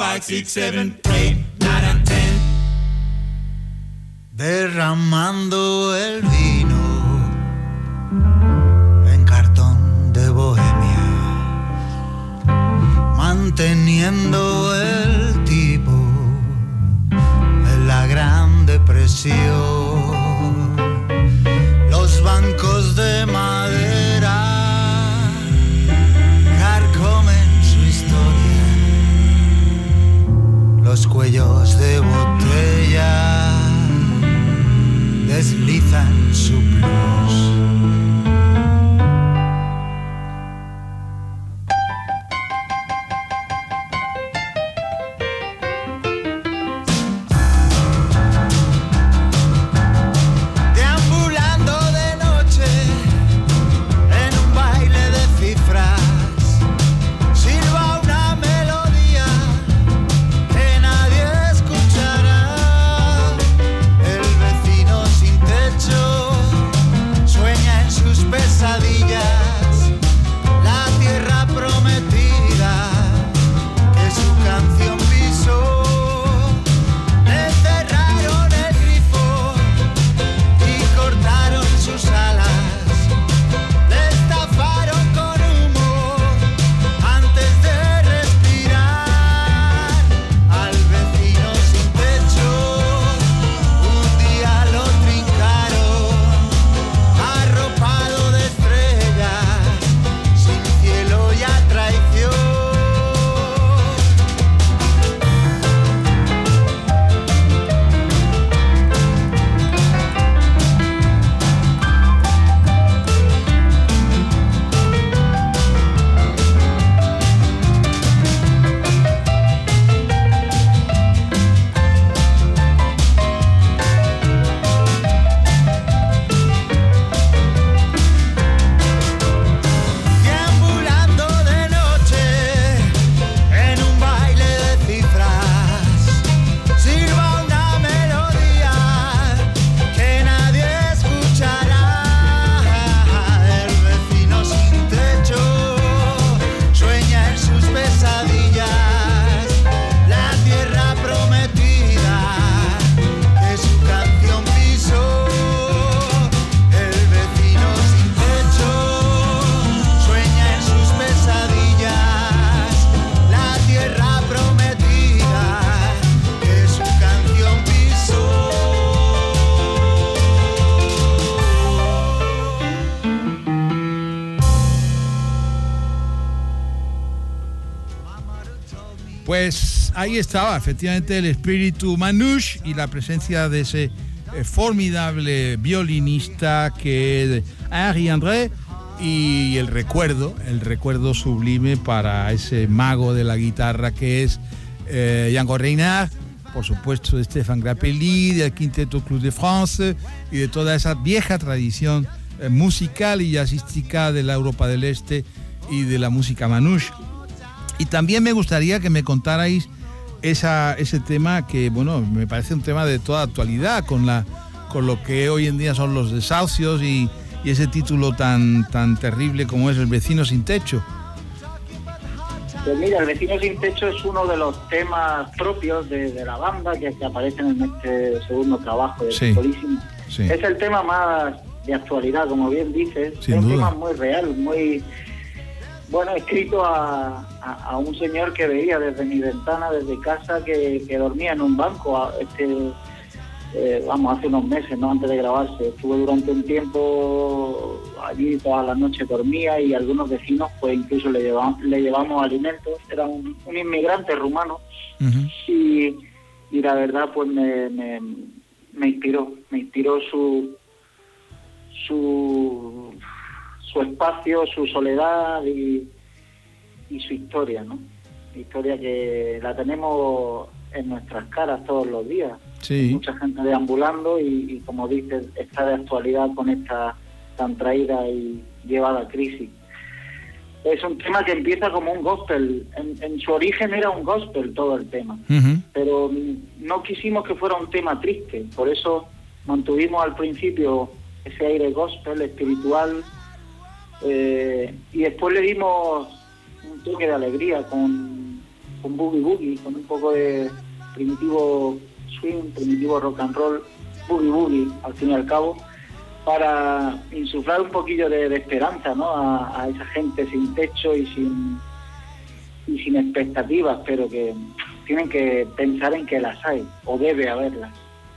five, six, seven, eight, nine, and ten. Derramando el vino en cartón de Bohemia, manteniendo el tipo en la Gran Depresión. Los bancos de madera carcomen su historia, los cuellos de botella deslizan su plus. Pues ahí estaba, efectivamente, el espíritu manouche y la presencia de ese eh, formidable violinista que es Henri André, y el recuerdo, el recuerdo sublime para ese mago de la guitarra que es eh, Django Reinhardt, por supuesto de Stéphane Grappelli, del Quinteto Club de France y de toda esa vieja tradición eh, musical y jazzística de la Europa del Este y de la música manouche. Y también me gustaría que me contarais esa, ese tema que, bueno, me parece un tema de toda actualidad con, la, con lo que hoy en día son los desahucios y, y ese título tan, tan terrible como es El vecino sin techo. Pues mira, El vecino sin techo es uno de los temas propios de, de la banda que, que aparecen en este segundo trabajo de Sí, Solísimo. sí. Es el tema más de actualidad, como bien dices. Sin es un duda. tema muy real, muy... Bueno, escrito a, a, a un señor que veía desde mi ventana, desde casa, que, que dormía en un banco, este, eh, vamos, hace unos meses, ¿no? Antes de grabarse. Estuve durante un tiempo allí, todas las noches dormía, y algunos vecinos, pues incluso le llevamos, le llevamos alimentos. Era un, un inmigrante rumano. Uh-huh. y, y la verdad, pues me, me, me inspiró, me inspiró su... su su espacio, su soledad y, y su historia, ¿no? Historia que la tenemos en nuestras caras todos los días. Sí. Mucha gente deambulando y, y, como dices, está de actualidad con esta tan traída y llevada crisis. Es un tema que empieza como un gospel. En, en su origen era un gospel todo el tema. Uh-huh. Pero no quisimos que fuera un tema triste. Por eso mantuvimos al principio ese aire gospel, espiritual, Eh, y después le dimos un toque de alegría con, con boogie boogie, con un poco de primitivo swing, primitivo rock and roll, boogie boogie, al fin y al cabo, para insuflar un poquillo de, de esperanza, ¿no? A, a esa gente sin techo y sin y sin expectativas, pero que tienen que pensar en que las hay, o debe haberlas.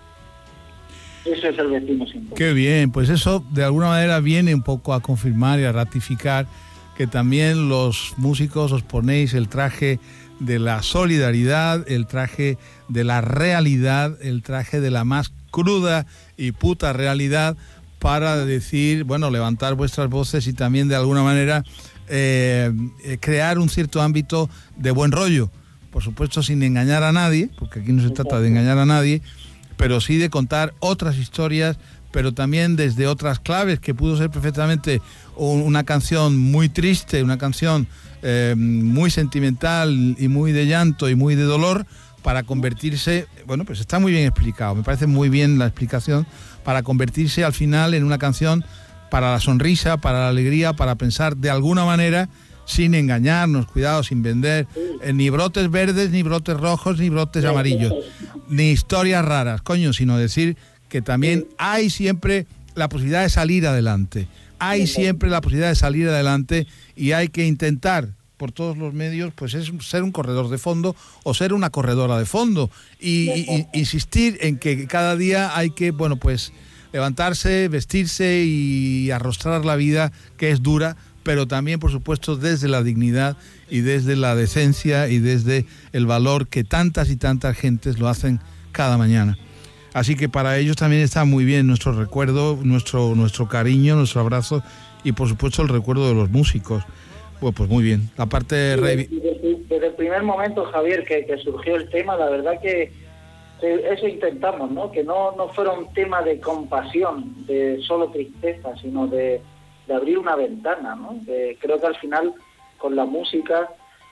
Eso es el Vecino sin Techo. Qué bien, pues eso de alguna manera viene un poco a confirmar y a ratificar que también los músicos os ponéis el traje de la solidaridad, el traje de la realidad, el traje de la más cruda y puta realidad para decir, bueno, levantar vuestras voces y también de alguna manera eh, crear un cierto ámbito de buen rollo. Por supuesto sin engañar a nadie, porque aquí no se trata de engañar a nadie, pero sí de contar otras historias, pero también desde otras claves, que pudo ser perfectamente una canción muy triste, una canción eh, muy sentimental y muy de llanto y muy de dolor, para convertirse, bueno, pues está muy bien explicado, me parece muy bien la explicación, para convertirse al final en una canción para la sonrisa, para la alegría, para pensar de alguna manera, sin engañarnos, cuidado, sin vender eh, ni brotes verdes, ni brotes rojos, ni brotes amarillos, ni historias raras, coño, sino decir que también hay siempre la posibilidad de salir adelante, hay siempre la posibilidad de salir adelante y hay que intentar por todos los medios, pues es ser un corredor de fondo o ser una corredora de fondo y, y, y insistir en que cada día hay que, bueno, pues levantarse, vestirse y arrostrar la vida, que es dura, pero también, por supuesto, desde la dignidad y desde la decencia y desde el valor que tantas y tantas gentes lo hacen cada mañana. Así que para ellos también está muy bien nuestro recuerdo, nuestro, nuestro cariño, nuestro abrazo y, por supuesto, el recuerdo de los músicos. Pues, pues muy bien. La parte de Rey... desde, desde el primer momento, Javier, que, que surgió el tema, la verdad que eso intentamos, ¿no? Que no, no fuera un tema de compasión, de solo tristeza, sino de, de abrir una ventana, ¿no? Que creo que al final, con la música,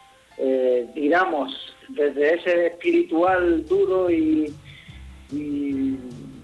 eh, tiramos desde ese espiritual duro y, y, y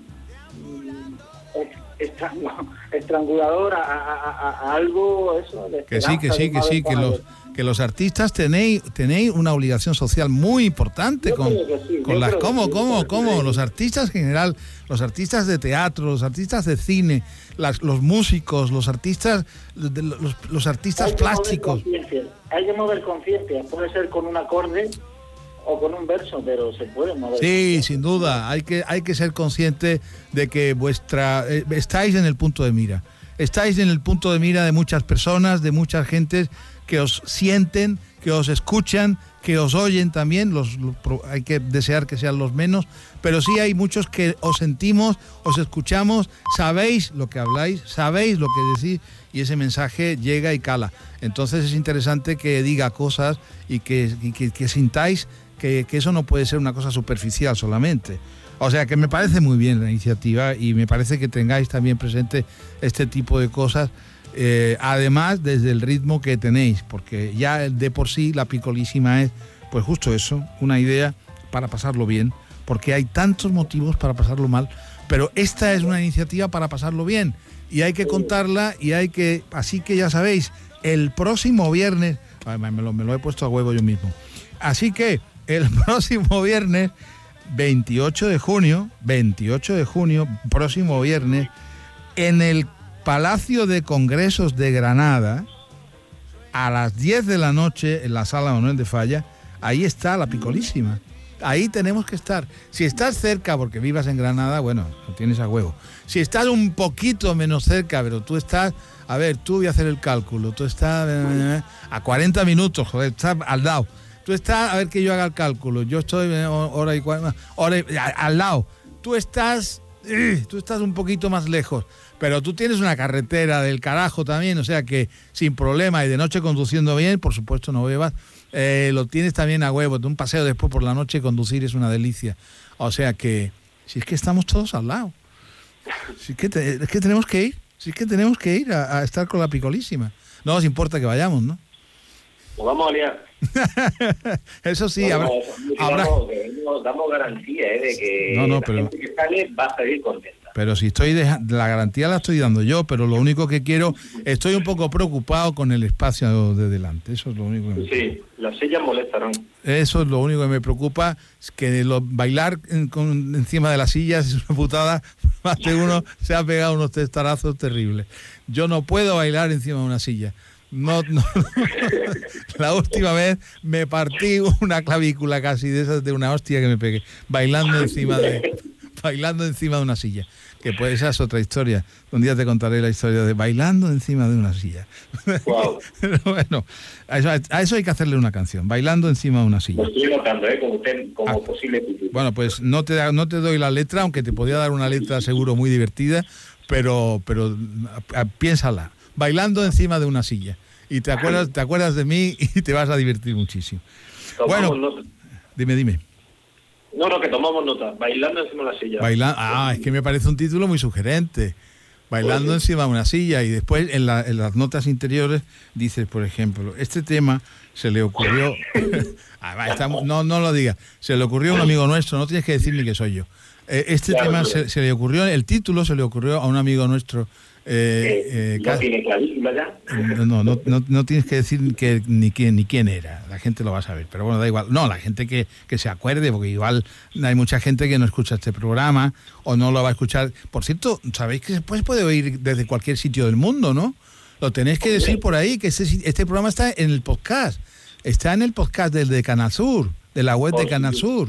estrangulador a, a, a, a algo eso de que sí que sí que sí que los que los artistas tenéis tenéis una obligación social muy importante yo con, sí, con las cómo sí, cómo cómo los artistas en general, los artistas de teatro, los artistas de cine, las, los músicos, los artistas de, los, los artistas hay plásticos. Hay que mover conciencia, puede ser con un acorde o con un verso, pero se puede mover. Sí, sin duda, hay que hay que ser consciente de que vuestra eh, estáis en el punto de mira. Estáis en el punto de mira de muchas personas, de muchas gentes que os sienten, que os escuchan, que os oyen también, los, los hay que desear que sean los menos, pero sí hay muchos que os sentimos, os escuchamos, sabéis lo que habláis, sabéis lo que decís y ese mensaje llega y cala. Entonces es interesante que diga cosas y que, y que, que sintáis que, que eso no puede ser una cosa superficial solamente. O sea que me parece muy bien la iniciativa y me parece que tengáis también presente este tipo de cosas, eh, además desde el ritmo que tenéis, porque ya de por sí la Picolísima es pues justo eso, una idea para pasarlo bien, porque hay tantos motivos para pasarlo mal, pero esta es una iniciativa para pasarlo bien y hay que contarla y hay que, así que ya sabéis, el próximo viernes, ay, me, lo, me lo he puesto a huevo yo mismo, así que el próximo viernes veintiocho de junio, veintiocho de junio, próximo viernes, en el Palacio de Congresos de Granada, a las diez de la noche, en la Sala Manuel de Falla, ahí está la Picolísima. Ahí tenemos que estar. Si estás cerca, porque vivas en Granada, bueno, lo tienes a huevo. Si estás un poquito menos cerca, pero tú estás, a ver, tú voy a hacer el cálculo, tú estás eh, a cuarenta minutos, joder, estás al lado. Tú estás, a ver que yo haga el cálculo, yo estoy eh, hora y cuarenta, hora y, a, al lado. Tú estás, eh, tú estás un poquito más lejos, pero tú tienes una carretera del carajo también, o sea que sin problema y de noche conduciendo bien, por supuesto no bebas, eh, lo tienes también a huevo. Un paseo después por la noche conducir es una delicia. O sea que, si es que estamos todos al lado, si es que, te, es que tenemos que ir, si es que tenemos que ir a, a estar con la Picolísima. No os importa que vayamos, ¿no? Nos vamos a liar. Eso sí, no, habrá, no, habrá... Damos, damos garantía eh, de que no, no, la pero... gente que sale va a salir contenta. Pero si estoy deja- la garantía la estoy dando yo, pero lo único que quiero, estoy un poco preocupado con el espacio de delante. Eso es lo único que me Sí, las sillas molestarán. Eso es lo único que me preocupa, es que lo, bailar en, con, encima de las sillas es una putada. Más de uno se ha pegado unos testarazos terribles. Yo no puedo bailar encima de una silla. No, no. La última vez me partí una clavícula casi de esas de una hostia que me pegué bailando encima de bailando encima de una silla. Que pues esa es otra historia. Un día te contaré la historia de bailando encima de una silla. Wow. Pero bueno, a eso, a eso hay que hacerle una canción, bailando encima de una silla. Lo estoy notando, ¿eh? Como, usted, como Ah. posible futuro. Bueno, pues no te da- no te doy la letra, aunque te podía dar una letra seguro muy divertida, pero pero a- a- piénsala, bailando encima de una silla. Y te acuerdas, te acuerdas de mí y te vas a divertir muchísimo. Tomamos Bueno, nota. dime, dime. No, no, que tomamos nota. Bailando encima de la silla. Baila- ah, es que me parece un título muy sugerente. Bailando Pues encima de una silla, y después en, la- en las notas interiores dices, por ejemplo, este tema se le ocurrió... Ah, va, estamos- no, no lo digas. Se le ocurrió a un amigo nuestro, no tienes que decir ni que soy yo. Eh, este Claro, tema claro. se, se le ocurrió, el título se le ocurrió a un amigo nuestro. eh, eh, ¿No ca- tiene clarísima ya? no, no, no, no, no tienes que decir que, ni quién ni quién era, la gente lo va a saber, pero bueno, da igual. No, la gente que, que se acuerde, porque igual hay mucha gente que no escucha este programa o no lo va a escuchar. Por cierto, sabéis que se puede, puede oír desde cualquier sitio del mundo, ¿no? Lo tenéis que decir por ahí, que este, este programa está en el podcast, está en el podcast del de Canal Sur, de la web de Canal Sur.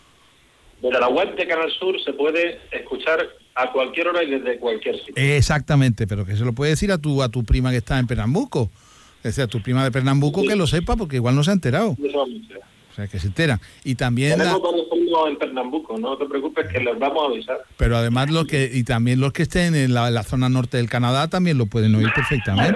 Desde la web de Canal Sur se puede escuchar a cualquier hora y desde cualquier sitio. Exactamente, pero que se lo puede decir a tu a tu prima que está en Pernambuco. Es decir, a tu prima de Pernambuco que lo sepa, porque igual no se ha enterado. Eso vamos a hacer. O sea, que se enteran. Y también... la- Tenemos varios amigos en Pernambuco, no te preocupes que les vamos a avisar. Pero además los que y también los que estén en la, en la zona norte del Canadá también lo pueden oír perfectamente.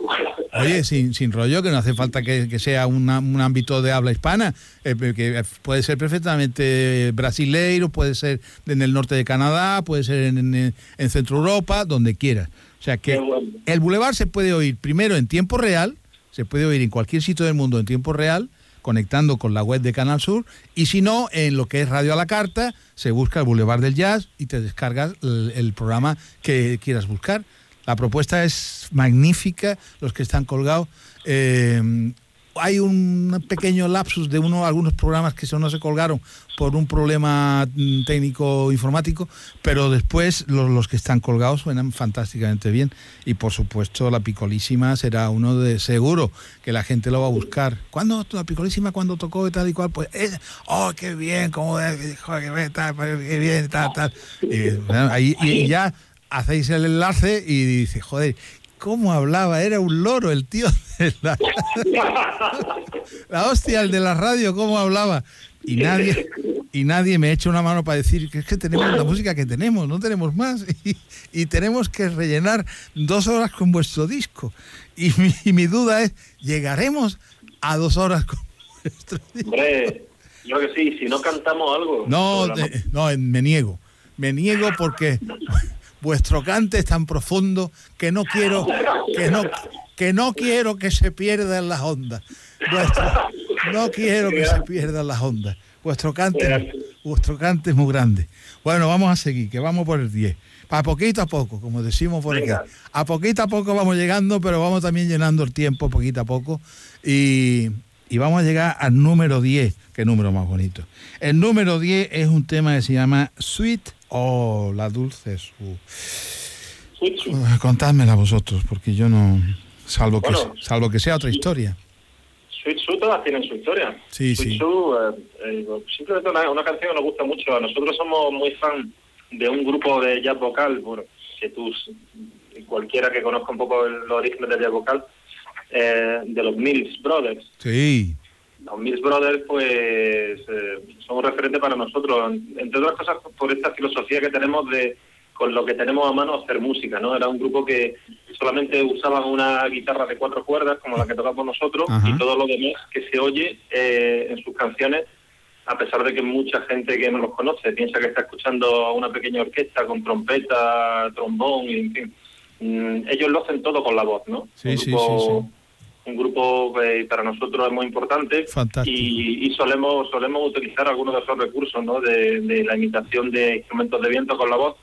Oye, sin, sin rollo, que no hace falta que, que sea una- un ámbito de habla hispana, eh, que puede ser perfectamente brasileiro, puede ser en el norte de Canadá, puede ser en, en, en Centro Europa, donde quiera. O sea que Qué bueno. el Boulevard se puede oír primero en tiempo real, se puede oír en cualquier sitio del mundo en tiempo real, conectando con la web de Canal Sur, y si no, en lo que es Radio a la Carta, se busca el Boulevard del Jazz y te descargas el, el programa que quieras buscar. La propuesta es magnífica, los que están colgados. Eh, hay un pequeño lapsus de uno, algunos programas que no se colgaron por un problema mm, técnico informático, pero después los, los que están colgados suenan fantásticamente bien. Y por supuesto la Picolísima será uno de seguro que la gente lo va a buscar. ¿Cuándo la Picolísima cuando tocó y tal y cual? Pues, es, oh, qué bien, cómo es, joder, qué bien, tal, qué bien, tal, tal. Y, bueno, ahí, y, y ya hacéis el enlace y dice, joder, ¿cómo hablaba? Era un loro el tío de la, la hostia, el de la radio, ¿cómo hablaba? Y nadie y nadie me echa una mano para decir que es que tenemos la música que tenemos, no tenemos más, y, y tenemos que rellenar dos horas con vuestro disco. Y mi, y mi duda es, ¿llegaremos a dos horas con vuestro disco? Hombre, yo creo que sí, si no cantamos algo. No, programa. eh, no, me niego. Me niego porque vuestro cante es tan profundo que no quiero que no que no quiero que se pierdan las ondas. Vuestro, no quiero que se pierdan las ondas. Vuestro cante, vuestro cante es muy grande. Bueno, vamos a seguir, que vamos por el diez. A poquito a poco, como decimos por aquí. A poquito a poco vamos llegando, pero vamos también llenando el tiempo poquito a poco. Y, y vamos a llegar al número diez. Qué número más bonito. El número diez es un tema que se llama Sweet. Oh, la dulce su. Uh, contádmela vosotros, porque yo no. Salvo que, Bueno. salvo que sea otra historia. Sweet Sue todas tienen su historia. Sí, Sweet sí. Sue, eh, eh, simplemente una, una canción que nos gusta mucho. Nosotros somos muy fan de un grupo de jazz vocal, bueno, que tú, cualquiera que conozca un poco el- los orígenes del jazz vocal, eh, de los Mills Brothers. Sí. Los Mills Brothers, pues, eh, son un referente para nosotros, entre otras cosas por esta filosofía que tenemos de, con lo que tenemos a mano, hacer música, ¿no? Era un grupo que solamente usaban una guitarra de cuatro cuerdas, como la que tocamos nosotros, Ajá. y todo lo demás que se oye eh, en sus canciones, a pesar de que mucha gente que no los conoce piensa que está escuchando a una pequeña orquesta con trompeta, trombón, y en fin. Mm, ellos lo hacen todo con la voz, ¿no? Sí, un sí, grupo, sí, sí. Un grupo que para nosotros es muy importante. Fantástico. Y, y solemos solemos utilizar algunos de esos recursos, ¿no? De, de la imitación de instrumentos de viento con la voz,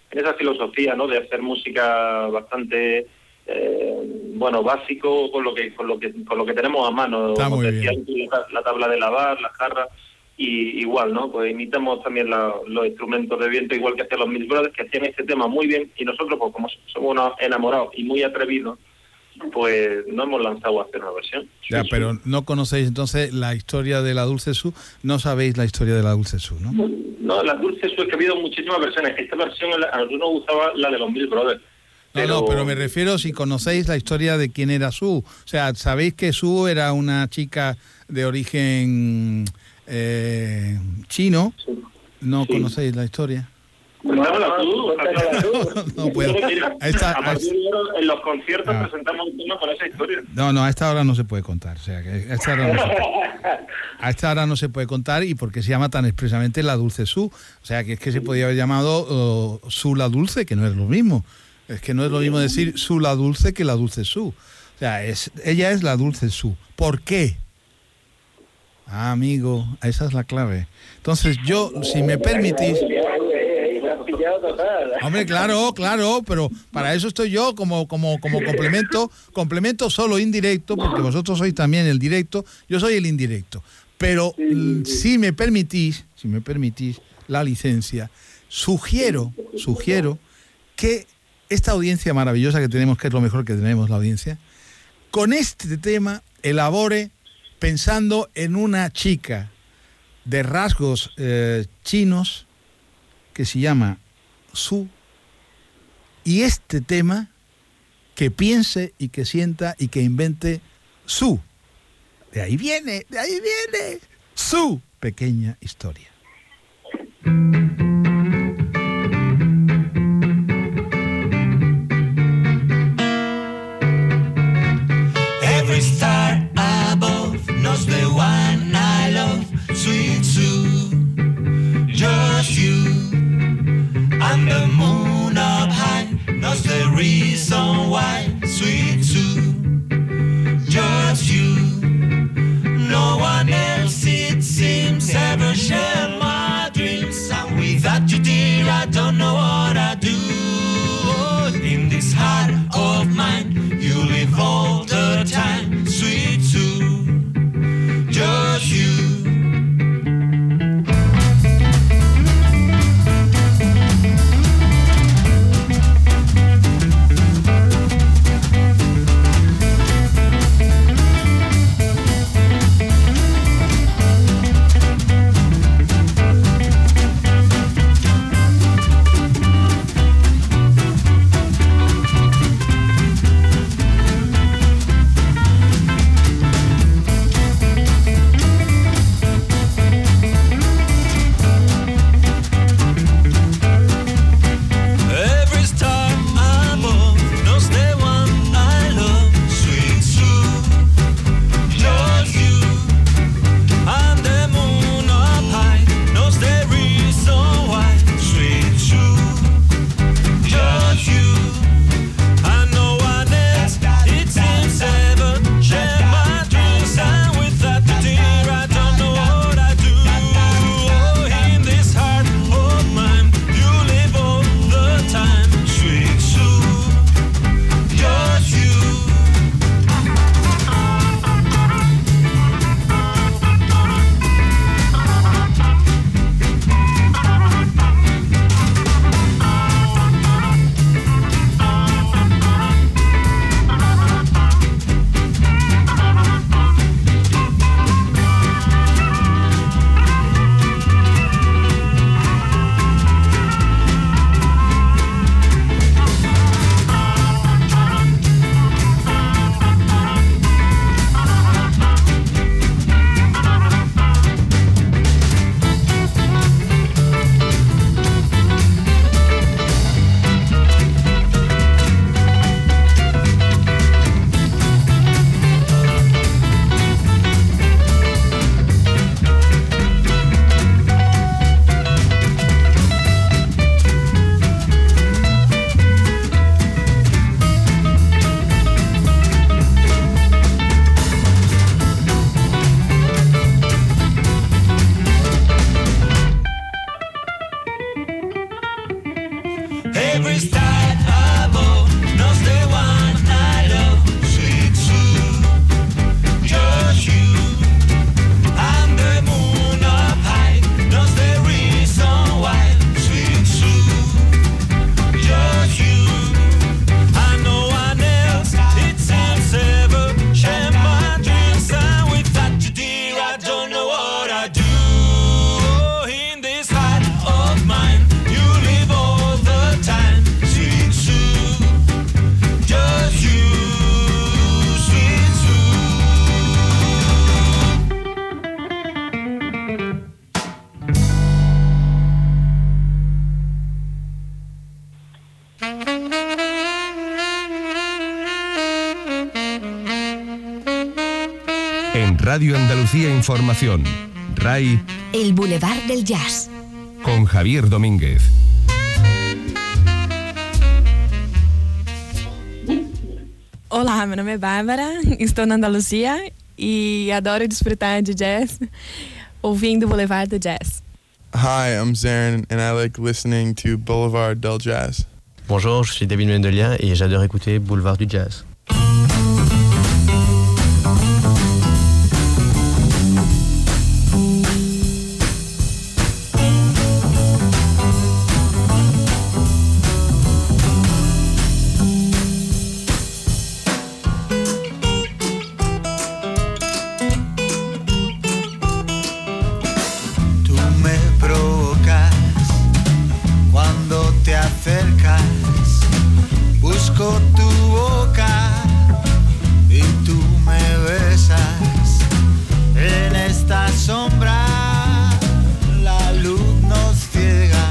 en esa filosofía, ¿no? De hacer música bastante eh, bueno, básico con lo que con lo que con lo que tenemos a mano. Está muy decía, bien. La, la tabla de lavar, la jarra, y igual, ¿no? Pues imitamos también la, los instrumentos de viento, igual que hacían los Mills Brothers, que hacían este tema muy bien, y nosotros, pues como somos unos enamorados y muy atrevidos, pues no hemos lanzado a hacer una versión. Ya, pero no conocéis entonces la historia de la Dulce Su, no sabéis la historia de la Dulce Su, ¿no? No, la Dulce Su, es que ha habido muchísimas versiones. Esta versión, a nosotros nos gustaba la de los Mills Brothers. No, pero... no, pero me refiero si conocéis la historia de quién era Su. O sea, ¿sabéis que Su era una chica de origen eh, chino? Sí. ¿No Sí. conocéis la historia? Cuéntamela tú. No puedo. A esta- A partir de ahora, en los conciertos Ah. presentamos un tema con esa historia. No, no, a esta hora no se puede contar. O sea, que a esta hora no se puede, a esta hora no se puede contar, y porque se llama tan expresamente la Dulce Su. O sea, que es que se podía haber llamado oh, Su la Dulce, que no es lo mismo. Es que no es lo mismo decir Su la Dulce que la Dulce Su. O sea, es, ella es la Dulce Su. ¿Por qué? Ah, amigo, esa es la clave. Entonces yo, si me permitís... Hombre, claro, claro, pero para eso estoy yo como, como, como complemento, complemento solo indirecto, porque vosotros sois también el directo, yo soy el indirecto. Pero mm, si me permitís, si me permitís la licencia, sugiero, sugiero que esta audiencia maravillosa que tenemos, que es lo mejor que tenemos la audiencia, con este tema elabore pensando en una chica de rasgos eh, chinos que se llama Su, y este tema que piense y que sienta y que invente Su. De ahí viene, de ahí viene Su pequeña historia. Every star above knows the one I love, sweet Sue, just you. And the moon up high knows the reason why, sweet Sue, just you. No one else, it seems, ever share my dreams. And without you, dear, I don't know what I do. In this heart of mine, you live all the time, sweet Sue, just you. every star above knows the one I love. Sweet Sue, just you. And the moon up high knows the reason why. Sweet Sue, just you. And no one else, it seems ever share my dreams. And without you, dear, I don't know what I do. In this heart of mine, you live all the time. Sweet Sue, just you, sweet Sue. En Radio Andalucía Información, R A I, El Boulevard del Jazz. con Javier Domínguez. Olá, meu nome é Bárbara, estou na Andaluzia e adoro desfrutar de jazz ouvindo o Boulevard do Jazz. Hi, I'm Zarin and I like listening to Boulevard del Jazz. Bonjour, je suis David Mendelia et j'adore écouter Boulevard du Jazz. Tú me provocas cuando te acercas, busco tu boca y tú me besas. En esta sombra la luz nos ciega.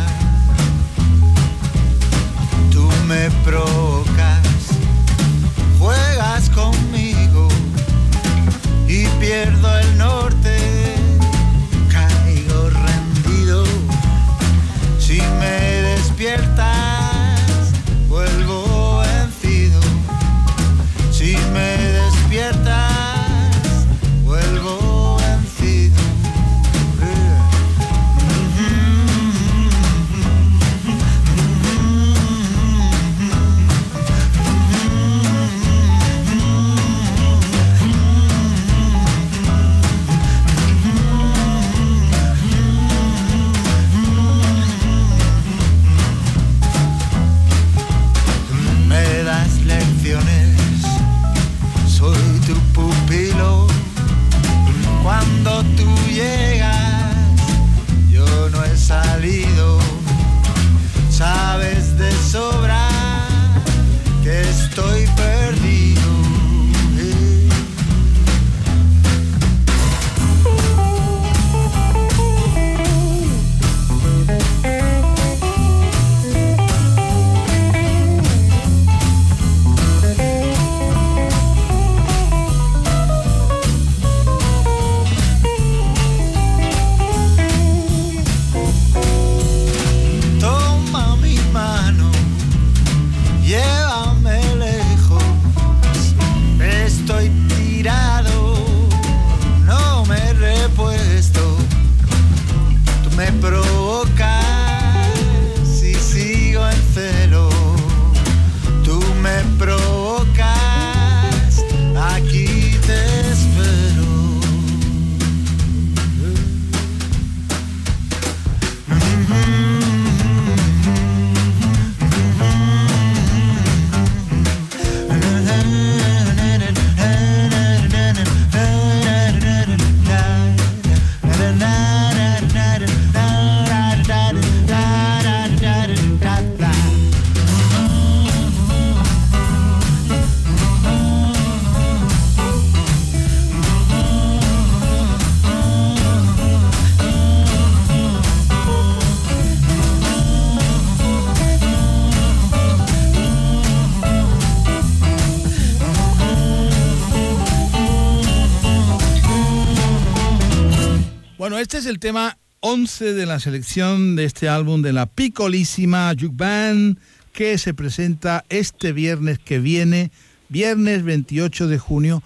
Tú me provocas, juegas conmigo y pierdo el norte. Caigo rendido. Si me despiertas, vuelvo vencido. Si me despiertas, vuelvo vencido. Me das lecciones, soy tu pupilo. Cuando tú llegas, yo no he salido. Sabes de sobra que estoy perdido. Toma mi mano, llévame lejos. Estoy tirado, no me he repuesto. Tú me provocas y sigo en celo. Tú me provocas, aquí te espero. Bueno, este es el tema once de la selección de este álbum de la Piccolissima Jug Band, que se presenta este viernes que viene, viernes veintiocho de junio,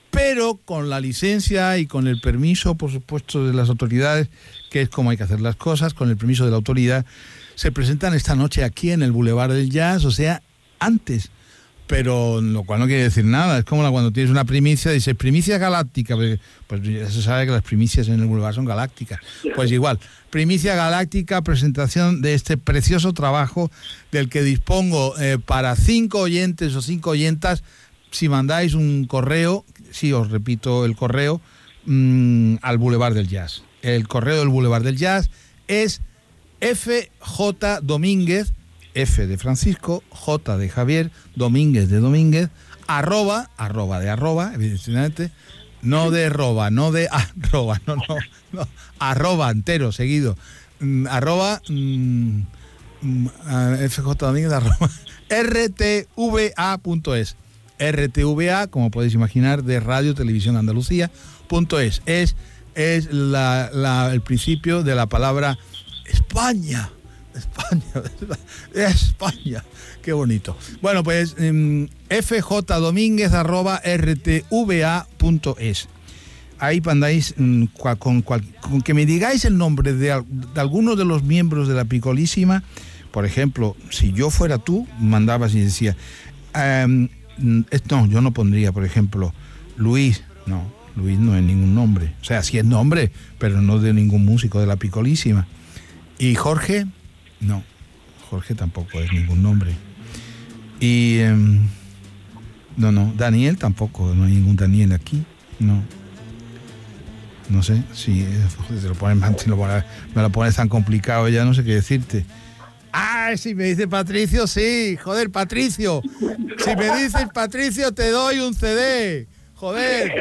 pero con la licencia y con el permiso, por supuesto, de las autoridades, que es como hay que hacer las cosas, con el permiso de la autoridad, se presentan esta noche aquí en el Boulevard del Jazz, o sea, antes. Pero lo cual no quiere decir nada. Es como cuando tienes una primicia, dices primicia galáctica, pues ya se sabe que las primicias en el Boulevard son galácticas. Pues igual, primicia galáctica, presentación de este precioso trabajo del que dispongo eh, para cinco oyentes o cinco oyentas. Si mandáis un correo, sí, os repito el correo, mmm, al Boulevard del Jazz. El correo del Boulevard del Jazz es F J Domínguez, F de Francisco, J de Javier, Domínguez de Domínguez, arroba, arroba de arroba, evidentemente, no de arroba, no de arroba, no, no, no, arroba entero, seguido, mm, arroba, mm, mm, F J Domínguez, arroba, R T V A punto es, R T V A, como podéis imaginar, de Radio Televisión Andalucía, punto es, es, es la, la, el principio de la palabra España. España, España, qué bonito. Bueno, pues um, f j domínguez arroba r t v a punto es. Ahí mandáis um, con, con, con que me digáis el nombre de, de alguno de los miembros de la Picolísima. Por ejemplo, si yo fuera tú, mandabas y decía, um, no, yo no pondría, por ejemplo, Luis. No, Luis no es ningún nombre. O sea, sí es nombre, pero no de ningún músico de la Picolísima. Y Jorge, no, Jorge tampoco es ningún nombre. Y eh, no, no, Daniel tampoco, no hay ningún Daniel aquí, no. No sé, si, si, lo pones, si lo pones, me lo pones tan complicado ya no sé qué decirte. Ah, si me dice Patricio, sí, joder, Patricio. Si me dices Patricio te doy un C D, joder.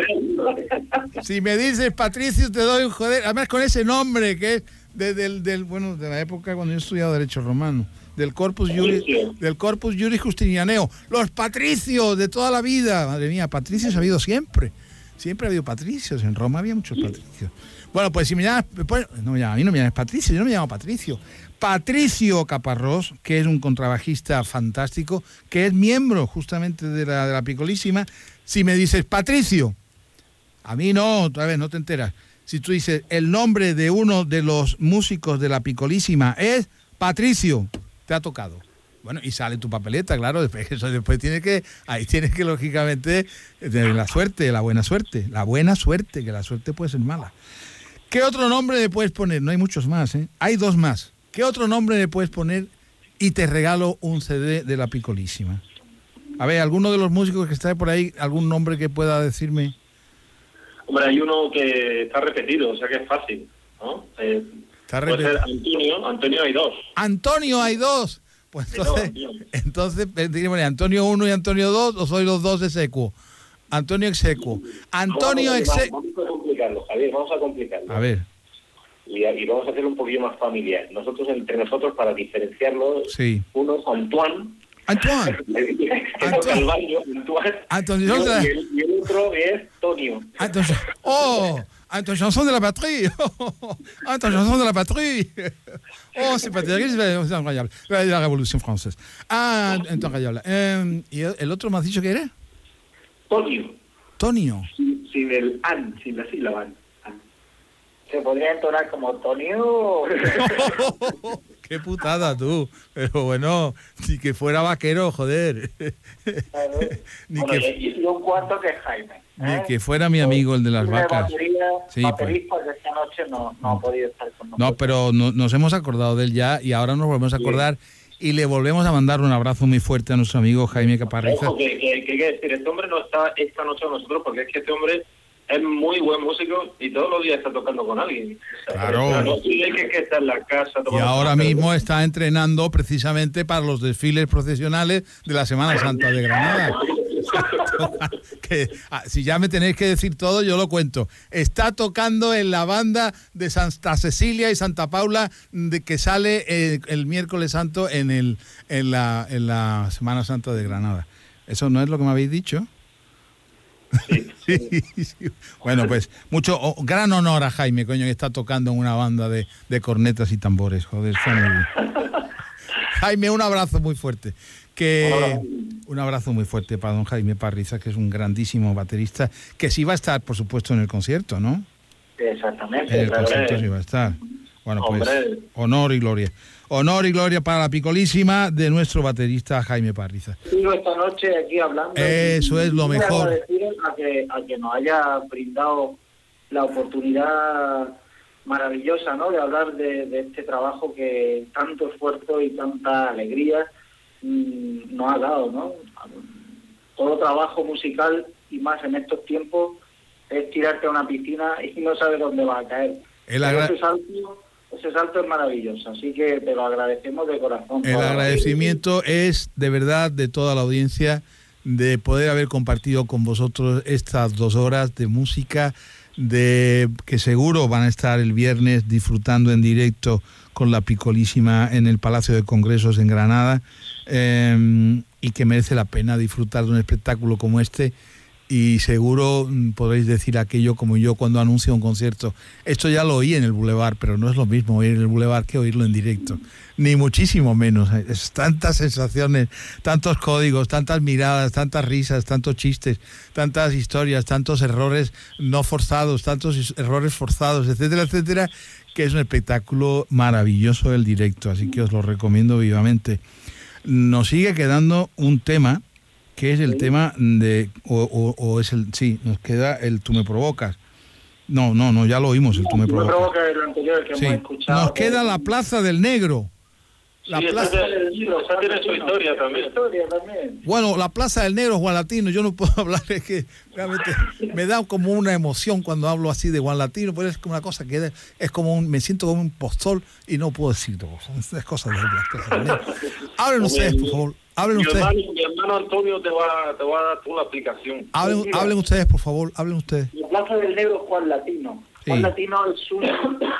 Si me dices Patricio te doy un joder, además con ese nombre que es de, del, del, bueno, de la época cuando yo he estudiado Derecho Romano, del Corpus Juris, del Corpus Juris Justinianeo, los patricios de toda la vida. Madre mía, patricios ha habido siempre, siempre ha habido patricios, en Roma había muchos patricios. Bueno, pues si me llamas, pues, no, a mí no me llamas Patricio, yo no me llamo Patricio. Patricio Caparrós, que es un contrabajista fantástico, que es miembro justamente de la, de la Picolísima. Si me dices Patricio, a mí no, otra vez no te enteras. Si tú dices el nombre de uno de los músicos de la Picolísima es Patricio, te ha tocado. Bueno, y sale tu papeleta, claro, después, eso después tienes que, ahí tienes que lógicamente tener la suerte, la buena suerte, la buena suerte, que la suerte puede ser mala. ¿Qué otro nombre le puedes poner? No hay muchos más, ¿eh? Hay dos más. ¿Qué otro nombre le puedes poner y te regalo un C D de la Picolísima? A ver, ¿alguno de los músicos que está por ahí, algún nombre que pueda decirme? Hombre, hay uno que está repetido, o sea que es fácil, ¿no? Eh, está puede ser Antonio, Antonio hay dos. ¡Antonio hay dos! Pues entonces, entonces diríamos, ¿Antonio uno y Antonio dos o soy los dos execuo? Antonio execuo. Antonio execuo. Vamos a complicarlo, Javier, vamos a complicarlo. A ver. Y, y vamos a hacerlo un poquillo más familiar. Nosotros, entre nosotros, para diferenciarlo, sí. Uno es Antoine. Antoine. Antoine. Antoine. Antoine. Y el, y el otro es Tonio. Antoine. Oh, Antoine Chanson de la patrie. Antoine Chanson de la patrie. Oh, c'est pas terrible, c'est incroyable. La Révolution française. Ah, incroyable. Eh, ¿Y el otro me has dicho que era? Tonio. Tonio. Sin, sin el an, sin la sílaba. Se podría entonar como Tonio. Qué putada tú. Pero bueno, ni que fuera vaquero, joder. Claro. ni bueno, que, y un cuarto que es Jaime. ¿eh? Ni que fuera mi amigo el de las vacas. Batería, sí, baterista pues. De esta noche no, no ha podido estar con nosotros. No, pero no, nos hemos acordado de él ya y ahora nos volvemos a acordar. Sí. Y le volvemos a mandar un abrazo muy fuerte a nuestro amigo Jaime Caparriza. Ojo, que, que, que, que decir, este hombre no está esta noche con nosotros porque es que este hombre es muy buen músico y todos los días está tocando con alguien. Claro. No tiene que, que estar en la casa. Y ahora mismo está entrenando precisamente para los desfiles procesionales de la Semana Santa de Granada. que, si ya me tenéis que decir todo, yo lo cuento. Está tocando en la banda de Santa Cecilia y Santa Paula de que sale el, el miércoles santo en, el, en, la, en la Semana Santa de Granada. ¿Eso no es lo que me habéis dicho? Sí. sí, sí. Bueno, pues mucho oh, gran honor a Jaime, coño, que está tocando en una banda de, de cornetas y tambores. Joder, está muy bien. Jaime, un abrazo muy fuerte. Que un abrazo muy fuerte para don Jaime Parriza, que es un grandísimo baterista, que sí va a estar, por supuesto, en el concierto, ¿no? Exactamente. En el claro. concierto sí va a estar. Bueno, pues Hombre. honor y gloria. Honor y gloria para la picolísima de nuestro baterista Jaime Parriza. Sigo esta noche aquí hablando. Eso es lo Muy mejor. agradecido A que, a que nos haya brindado la oportunidad maravillosa, ¿no?, de hablar de, de este trabajo que tanto esfuerzo y tanta alegría mmm, nos ha dado, ¿no? Todo trabajo musical, y más en estos tiempos, es tirarte a una piscina y no sabes dónde va a caer. El agra- ese salto, ese salto es maravilloso, así que te lo agradecemos de corazón. El agradecimiento es de verdad de toda la audiencia de poder haber compartido con vosotros estas dos horas de música, de que seguro van a estar el viernes disfrutando en directo con la picolísima en el Palacio de Congresos en Granada, eh, y que merece la pena disfrutar de un espectáculo como este. Y seguro podréis decir aquello como yo cuando anuncio un concierto. Esto ya lo oí en el Boulevard, pero no es lo mismo oír en el Boulevard que oírlo en directo. Ni muchísimo menos. Es tantas sensaciones, tantos códigos, tantas miradas, tantas risas, tantos chistes, tantas historias, tantos errores no forzados, tantos errores forzados, etcétera, etcétera, que es un espectáculo maravilloso el directo. Así que os lo recomiendo vivamente. Nos sigue quedando un tema, que es el sí. tema de, o, o, o es el, sí, nos queda el Tú me provocas. No, no, no, ya lo oímos, el Tú me provocas. Tú me provocas el anterior que sí. hemos escuchado. Nos queda la Plaza del Negro. La sí, plaza... del Negro, esa tiene su historia también. historia también. Bueno, la Plaza del Negro, Juan Latino, yo no puedo hablar, es que realmente me da como una emoción cuando hablo así de Juan Latino, pero es como una cosa que es como un, me siento como un postor y no puedo decir todo. Son cosas de las cosas de Hablen ustedes, por favor. Hablen mi, ustedes. Hermano, mi hermano Antonio te va, te va a dar toda la explicación. Hablen, Mira, hablen ustedes, por favor, hablen ustedes. La Plaza del Negro, Juan Latino. Sí. Juan Latino es un,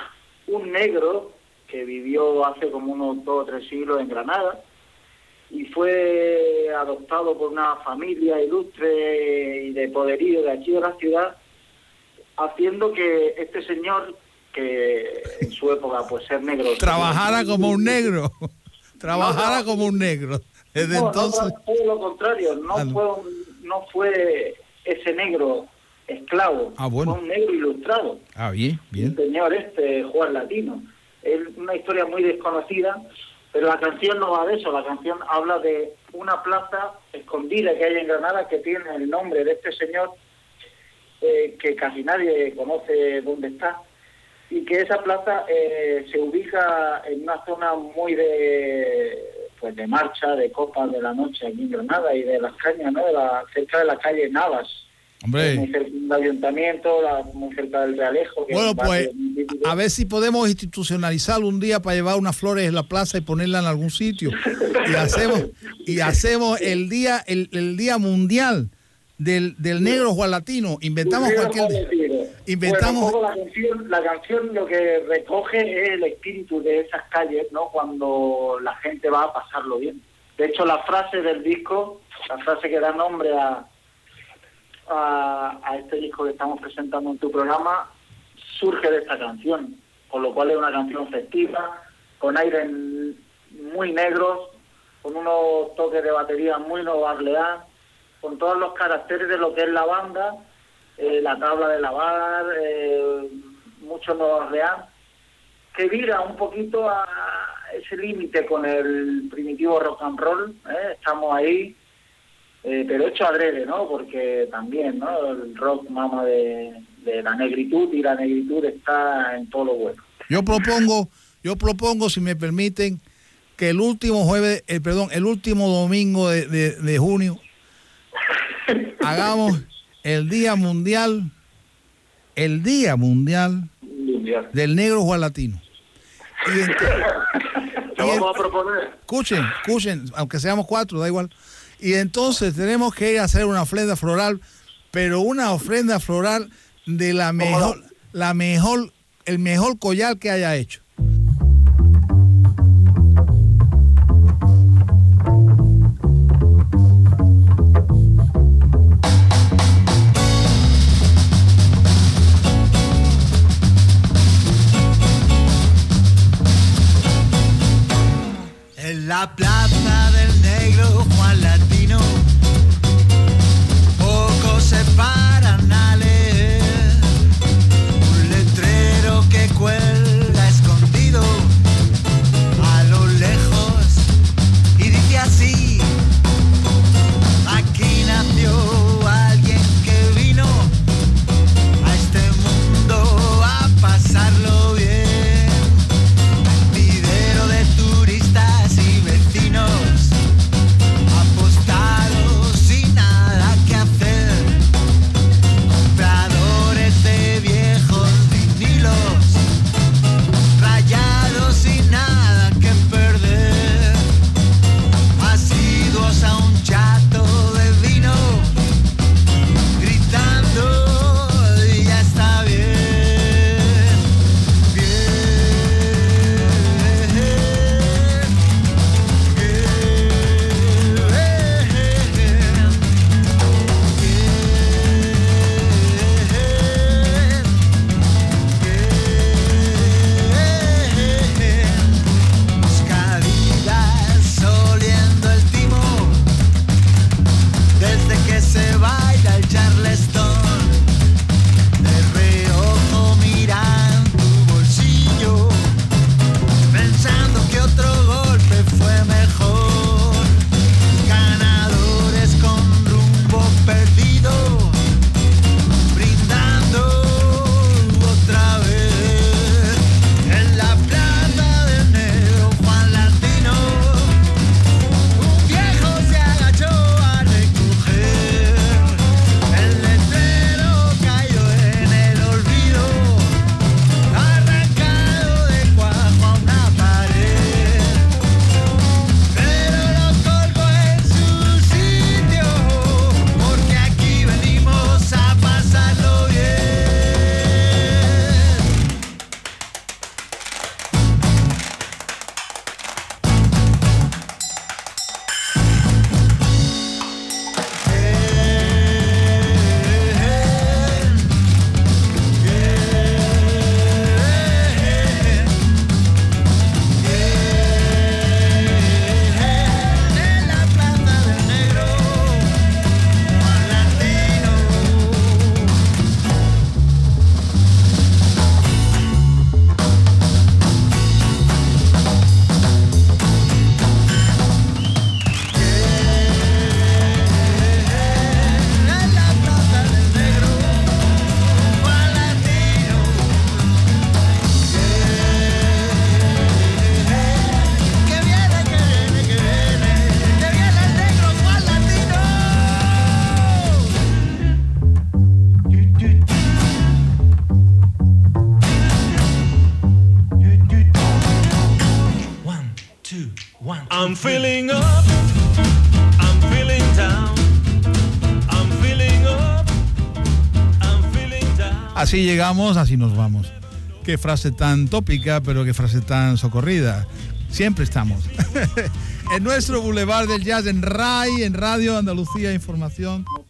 un negro que vivió hace como unos dos o tres siglos en Granada y fue adoptado por una familia ilustre y de poderío de aquí de la ciudad, haciendo que este señor, que en su época pues ser negro... Trabajara como un negro. Trabajara no, no, como un negro. Desde no, entonces... no, todo lo contrario, no, ah, no. Fue, no fue ese negro esclavo, ah, bueno. fue un negro ilustrado. Ah, bien, bien. Un señor este, Juan Latino. Es una historia muy desconocida, pero la canción no va de eso. La canción habla de una plaza escondida que hay en Granada que tiene el nombre de este señor, eh, que casi nadie conoce dónde está, y que esa plaza eh, se ubica en una zona muy de pues de marcha, de copas de la noche aquí en Granada y de las cañas, ¿no? De la, cerca de la calle Navas. Hombre. Muy cerca del ayuntamiento, la, muy cerca del Realejo. Que bueno, pues a ver si podemos institucionalizarlo un día para llevar unas flores en la plaza y ponerla en algún sitio. Y hacemos y hacemos el día el, el día mundial del, del negro Juan Latino. Inventamos cualquier día. Inventamos. Bueno, la canción, la canción lo que recoge es el espíritu de esas calles, ¿no? Cuando la gente va a pasarlo bien. De hecho, la frase del disco, la frase que da nombre a A, a este disco que estamos presentando en tu programa, surge de esta canción, con lo cual es una canción festiva, con aires muy negros, con unos toques de batería muy Nueva Orleans, con todos los caracteres de lo que es la banda, eh, la tabla de lavar, eh, mucho Nueva Orleans, que vira un poquito a ese límite con el primitivo rock and roll, ¿eh? Estamos ahí. Eh, pero hecho adrede, ¿no? Porque también, ¿no? El rock mama de, de la negritud y la negritud está en todo lo bueno. Yo propongo, yo propongo, si me permiten, que el último jueves, el perdón, el último domingo de, de, de junio hagamos el Día Mundial, el Día Mundial, mundial. del Negro Juan Latino. Y entonces, ¿Te vamos a proponer? Escuchen, escuchen, aunque seamos cuatro, da igual. Y entonces tenemos que ir a hacer una ofrenda floral, pero una ofrenda floral de la mejor, la mejor, el mejor collar que haya hecho. El En la plaza del negro Juan Latino, pocos se paran a leer un letrero que cuelga escondido a lo lejos y dice así: aquí nació alguien que vino a este mundo a pasarlo bien. Vendidero de turistas y vecinos apostados sin nada que hacer, compradores de viejos vinilos rayados sin nada que perder, asiduos a un chato de vino gritando y ya está bien, buscadillas oliendo el timo desde que se baila el Charleston, de reojo miran tu bolsillo pensando que otro golpe fue mejor, ganadores con rumbo perdido brindando otra vez en la plaza del negro Juan Latino. Un viejo se agachó a recoger el letrero, cayó en el olvido, arrancado de cuajo a una pared, pero lo colgó en su sitio, porque aquí venimos a pasarlo bien. En la plaza del negro Juan Latino. En la plaza del negro Juan Latino. Que viene, que viene, que viene, que viene el negro Juan Latino. I'm feeling up, I'm feeling down, I'm feeling up, I'm feeling down. Así llegamos, así nos vamos. Qué frase tan tópica, pero qué frase tan socorrida. Siempre estamos. En nuestro Boulevard del Jazz, en R A I, en Radio Andalucía Información.